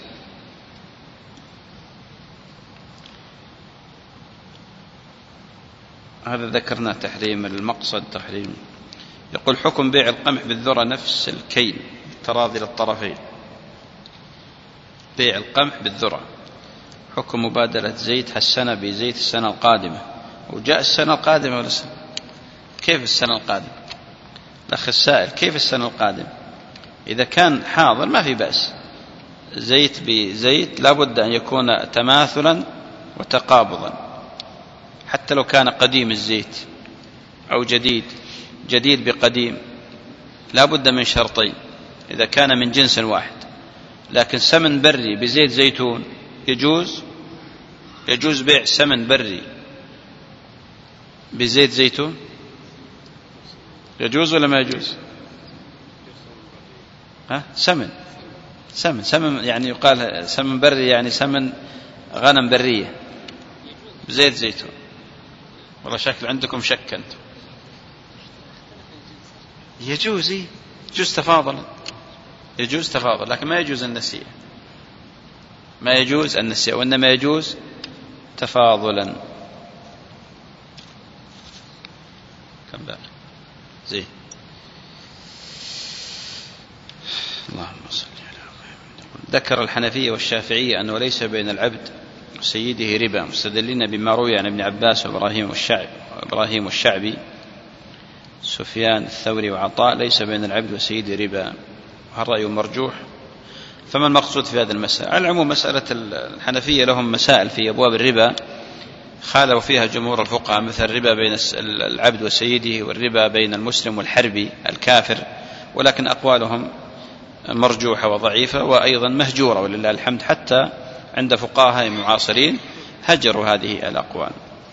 Speaker 1: هذا ذكرنا تحريم المقصد تحريم. يقول حكم بيع القمح بالذرة نفس الكيل تراضي للطرفين. بيع القمح بالذرة حكم مبادلة زيت حسنة بزيت السنة القادمة. وجاء السنة القادمة ولا سنة؟ كيف السنة القادمة؟ الأخ السائل كيف السنة القادمة؟ إذا كان حاضر ما في بأس، زيت بزيت لابد أن يكون تماثلا وتقابضا، حتى لو كان قديم الزيت أو جديد، جديد بقديم لابد من شرطين إذا كان من جنس واحد. لكن سمن بري بزيت زيتون يجوز، يجوز بيع سمن بري بزيت زيتون، يجوز ولا ما يجوز؟ ها سمن سمن سمن يعني يقال سمن بري يعني سمن غنم برية بزيت زيتون. والله شكل عندكم شك أنت. يجوز يجوز تفاضلا، يجوز تفاضل، لكن ما يجوز النسيئة، ما يجوز النسيئة، وإنما يجوز تفاضلا. كم باقي؟ زين. اللهم صل على محمد. ذكر الحنفية والشافعية أنه ليس بين العبد وسيده ربا، مستدلين بما روي عن ابن عباس وإبراهيم والشعبي وإبراهيم والشعبي سفيان الثوري وعطاء ليس بين العبد وسيده ربا، الرأي مرجوح. فما المقصود في هذا المسألة؟ على العموم مسألة الحنفية لهم مسائل في أبواب الربا خالوا فيها جمهور الفقهاء، مثل الربا بين العبد وسيده والربا بين المسلم والحربي الكافر، ولكن أقوالهم مرجوحة وضعيفة وأيضا مهجورة ولله الحمد، حتى عند فقهاء المعاصرين هجروا هذه الأقوال.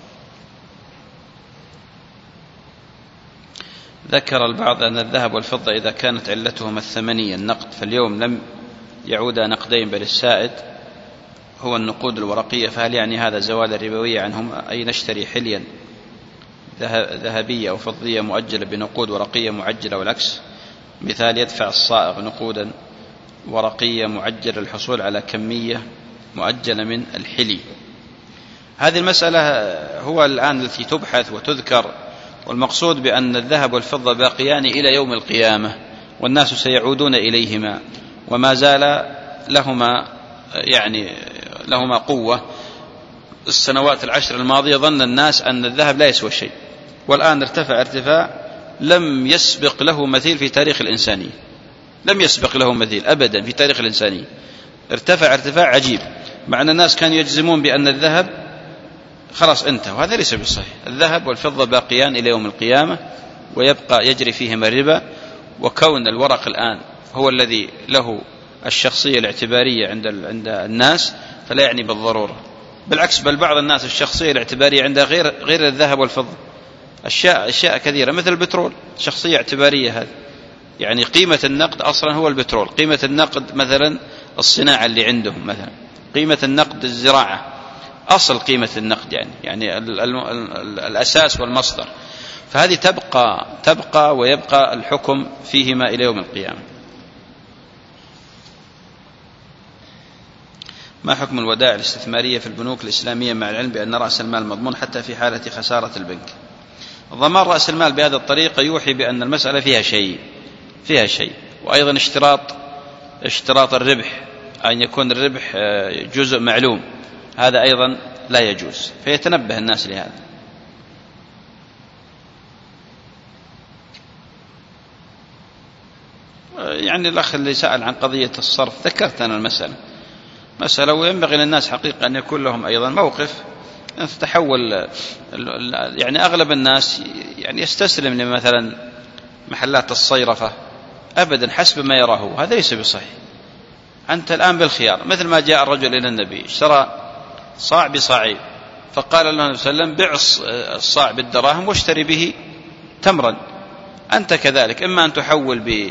Speaker 1: ذكر البعض أن الذهب والفضة إذا كانت علتهما الثمنية النقد فاليوم لم يعودا نقدين بل السائد هو النقود الورقية، فهل يعني هذا زوال الربوية عنهما؟ أي نشتري حليا ذهبية أو فضية مؤجلة بنقود ورقية معجلة والعكس؟ مثال يدفع الصائغ نقودا ورقية معجلة للحصول على كمية مؤجلة من الحلي. هذه المسألة هو الآن التي تبحث وتذكر، والمقصود بأن الذهب والفضة باقيان إلى يوم القيامة والناس سيعودون إليهما، وما زال لهما يعني لهما قوة. السنوات العشر الماضية ظن الناس أن الذهب لا يسوى شيء، والآن ارتفع ارتفاع لم يسبق له مثيل في تاريخ الإنسانية، لم يسبق له مثيل أبدا في تاريخ الإنسانية، ارتفع ارتفاع عجيب، مع أن الناس كانوا يجزمون بأن الذهب خلاص انتهى، وهذا ليس بالصحيح. الذهب والفضة باقيان إلى يوم القيامة ويبقى يجري فيهما الربا، وكون الورق الآن هو الذي له الشخصية الاعتبارية عند عند الناس فلا يعني بالضرورة بالعكس، بل بعض الناس الشخصية الاعتبارية عندها غير غير الذهب والفضة، أشياء أشياء كثيرة مثل البترول، شخصية اعتبارية هذه. يعني قيمة النقد أصلا هو البترول، قيمة النقد مثلا الصناعة اللي عندهم، مثلا قيمة النقد الزراعة، أصل قيمة النقد يعني يعني ال ال ال الأساس والمصدر. فهذه تبقى تبقى ويبقى الحكم فيهما إلى يوم القيامة. ما حكم الودائع الاستثمارية في البنوك الإسلامية مع العلم بأن رأس المال مضمون حتى في حالة خسارة البنك؟ ضمان رأس المال بهذه الطريقة يوحي بأن المسألة فيها شيء فيها شيء وأيضا اشتراط اشتراط الربح، أن يكون الربح جزء معلوم، هذا أيضا لا يجوز، فيتنبه الناس لهذا. يعني الأخ اللي سأل عن قضية الصرف ذكرت أنا المسألة مسألة وينبغي للناس حقيقة أن يكون لهم أيضا موقف أن تتحول. يعني أغلب الناس يعني يستسلم لمثلا محلات الصيرفة أبدا حسب ما يراه، هذا ليس بصحيح. أنت الآن بالخيار، مثل ما جاء الرجل إلى النبي اشترى صاع بصاعين، فقال الله عليه وسلم بع الصاع بالدراهم واشتري به تمرا. أنت كذلك، إما أن تحول ب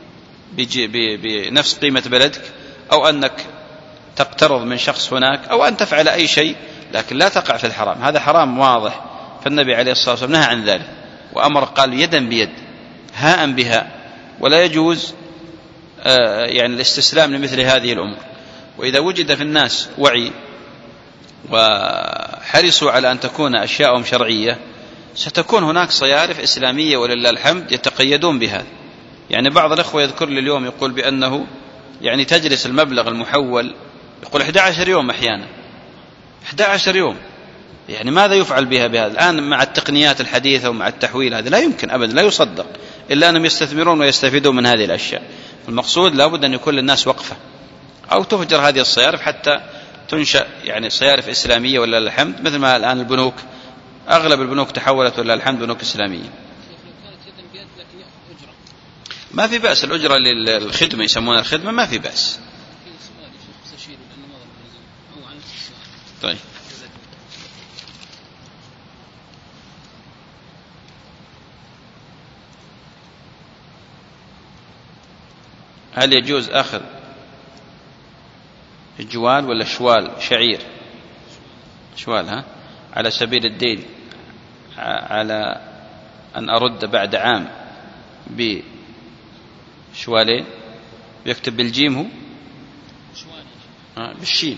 Speaker 1: بنفس قيمة بلدك، أو أنك تقترض من شخص هناك، أو أن تفعل أي شيء، لكن لا تقع في الحرام، هذا حرام واضح. فالنبي عليه الصلاة والسلام نهى عن ذلك وأمر قال يدا بيد هاء بها، ولا يجوز يعني الاستسلام لمثل هذه الأمور. وإذا وجد في الناس وعي وحرصوا على أن تكون أشياءهم شرعية، ستكون هناك صيارف إسلامية ولله الحمد يتقيدون بهذا. يعني بعض الأخوة يذكر لي اليوم يقول بأنه يعني تجلس المبلغ المحول يقول أحد عشر يوم، أحيانا أحد عشر يوم، يعني ماذا يفعل بها بهذا الآن مع التقنيات الحديثة ومع التحويل؟ هذا لا يمكن أبدا، لا يصدق إلا أنهم يستثمرون ويستفيدون من هذه الأشياء. المقصود لابد أن يكون للناس وقفة، أو تفجر هذه الصيارف حتى تنشأ يعني صيارف إسلامية ولله الحمد، مثل ما الآن البنوك أغلب البنوك تحولت ولله الحمد بنوك إسلامية. ما في بأس، الأجرة للخدمة يسمونها الخدمة، ما في بأس. طيب، هل يجوز أخذ جوال ولا شوال شعير؟ شوال ها على سبيل الدين على أن أرد بعد عام بشوالين، يكتب بالجيم هو آه بالشين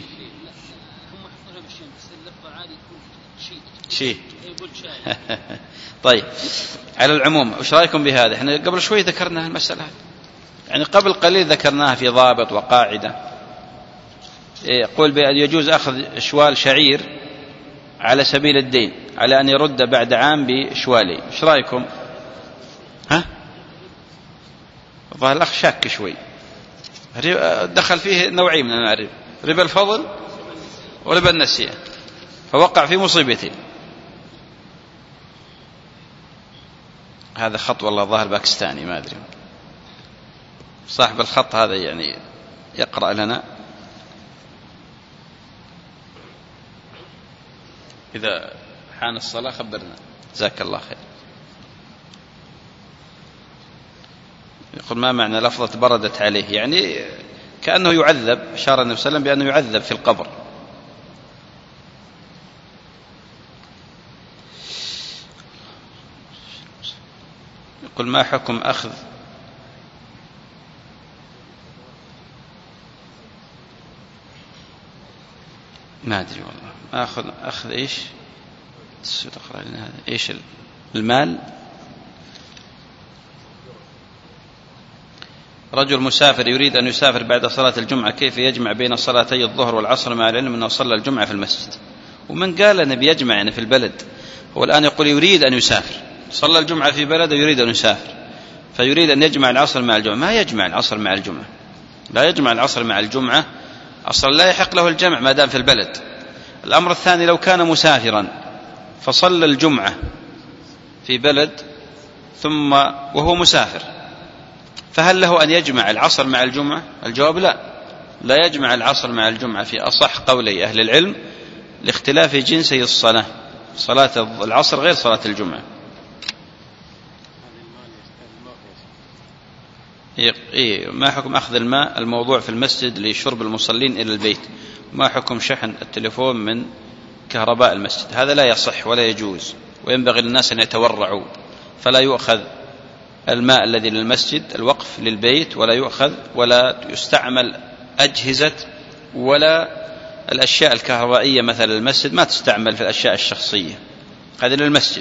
Speaker 1: شيء. طيب، على العموم وش رأيكم بهذا؟ احنا قبل شوي ذكرنا المسألة، يعني قبل قليل ذكرناها في ضابط وقاعدة، يقول بأن يجوز أخذ شوال شعير على سبيل الدين على أن يرد بعد عام بشوالي. وش رأيكم؟ ها ظهر الأخ شاك شوي، دخل فيه نوعين من الربا، ربا الفضل وربا النسيئة، فوقع في مصيبتين. هذا خط والله ظاهر باكستاني، ما أدري صاحب الخط هذا يعني يقرأ لنا. إذا حان الصلاة خبرنا، جزاك الله خير. يقول ما معنى لفظة بردت عليه؟ يعني كأنه يعذب، أشار النبي صلى الله عليه وسلم بأنه يعذب في القبر. يقول ما حكم أخذ ما أدري والله أخذ أخذ إيش تقرأ لنا هذا إيش المال؟ رجل مسافر يريد أن يسافر بعد صلاة الجمعة، كيف يجمع بين صلاتي الظهر والعصر مع العلم أنه صلى الجمعة في المسجد؟ ومن قال أنه بيجمع يعني في البلد؟ هو الآن يقول يريد أن يسافر، صلى الجمعة في بلده ويريد أن يسافر، فيريد أن يجمع العصر مع الجمعة. ما يجمع العصر مع الجمعة، لا يجمع العصر مع الجمعة، أصلا لا يحق له الجمع ما دام في البلد. الأمر الثاني، لو كان مسافرا فصلى الجمعة في بلد ثم وهو مسافر، فهل له أن يجمع العصر مع الجمعة؟ الجواب لا، لا يجمع العصر مع الجمعة في أصح قولي أهل العلم، لاختلاف جنسي الصلاة، صلاة العصر غير صلاة الجمعة. إيه ما حكم أخذ الماء الموضوع في المسجد لشرب المصلين إلى البيت؟ ما حكم شحن التليفون من كهرباء المسجد؟ هذا لا يصح ولا يجوز، وينبغي للناس أن يتورعوا، فلا يؤخذ الماء الذي للمسجد الوقف للبيت، ولا يؤخذ ولا يستعمل أجهزة ولا الأشياء الكهربائية مثل المسجد ما تستعمل في الأشياء الشخصية، هذا للمسجد.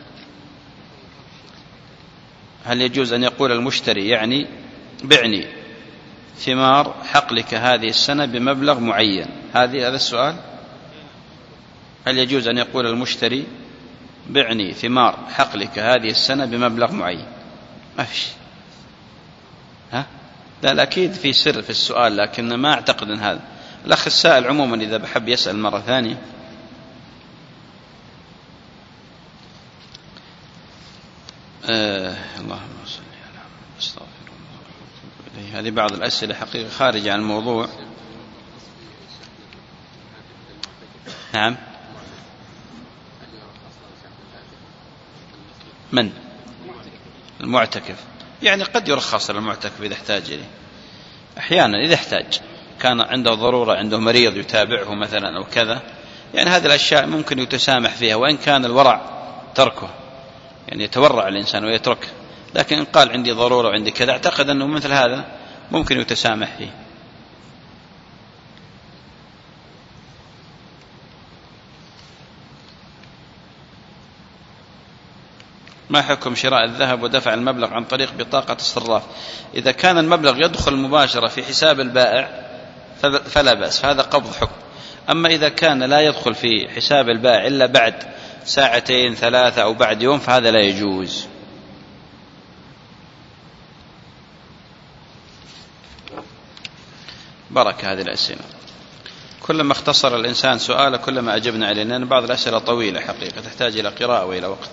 Speaker 1: هل يجوز أن يقول المشتري يعني بعني ثمار حقلك هذه السنة بمبلغ معين؟ هذه هذا السؤال. هل يجوز أن يقول المشتري بعني ثمار حقلك هذه السنة بمبلغ معين؟ ما في شيء. ها؟ لا أكيد في سر في السؤال، لكن ما أعتقد أن هذا. الأخ السائل عموما إذا بحب يسأل مرة ثانية. آه اللهم صل على محمد. استغفر الله. هذه بعض الأسئلة حقيقة خارجة عن الموضوع. نعم. من؟ المعتكف. يعني قد يرخص للمعتكف إذا احتاج إليه أحيانا، إذا احتاج كان عنده ضرورة، عنده مريض يتابعه مثلا أو كذا، يعني هذه الأشياء ممكن يتسامح فيها، وإن كان الورع تركه، يعني يتورع الإنسان ويتركه. لكن إن قال عندي ضرورة وعندي كذا، أعتقد أنه مثل هذا ممكن يتسامح فيه. ما حكم شراء الذهب ودفع المبلغ عن طريق بطاقة الصراف؟ إذا كان المبلغ يدخل مباشرة في حساب البائع فلا بأس، فهذا قبض حكم. أما إذا كان لا يدخل في حساب البائع إلا بعد ساعتين ثلاثة أو بعد يوم فهذا لا يجوز. بركة هذه الأسئلة. كلما اختصر الإنسان سؤاله كلما أجبنا عليه، لأن بعض الأسئلة طويلة حقيقة تحتاج إلى قراءة وإلى وقت.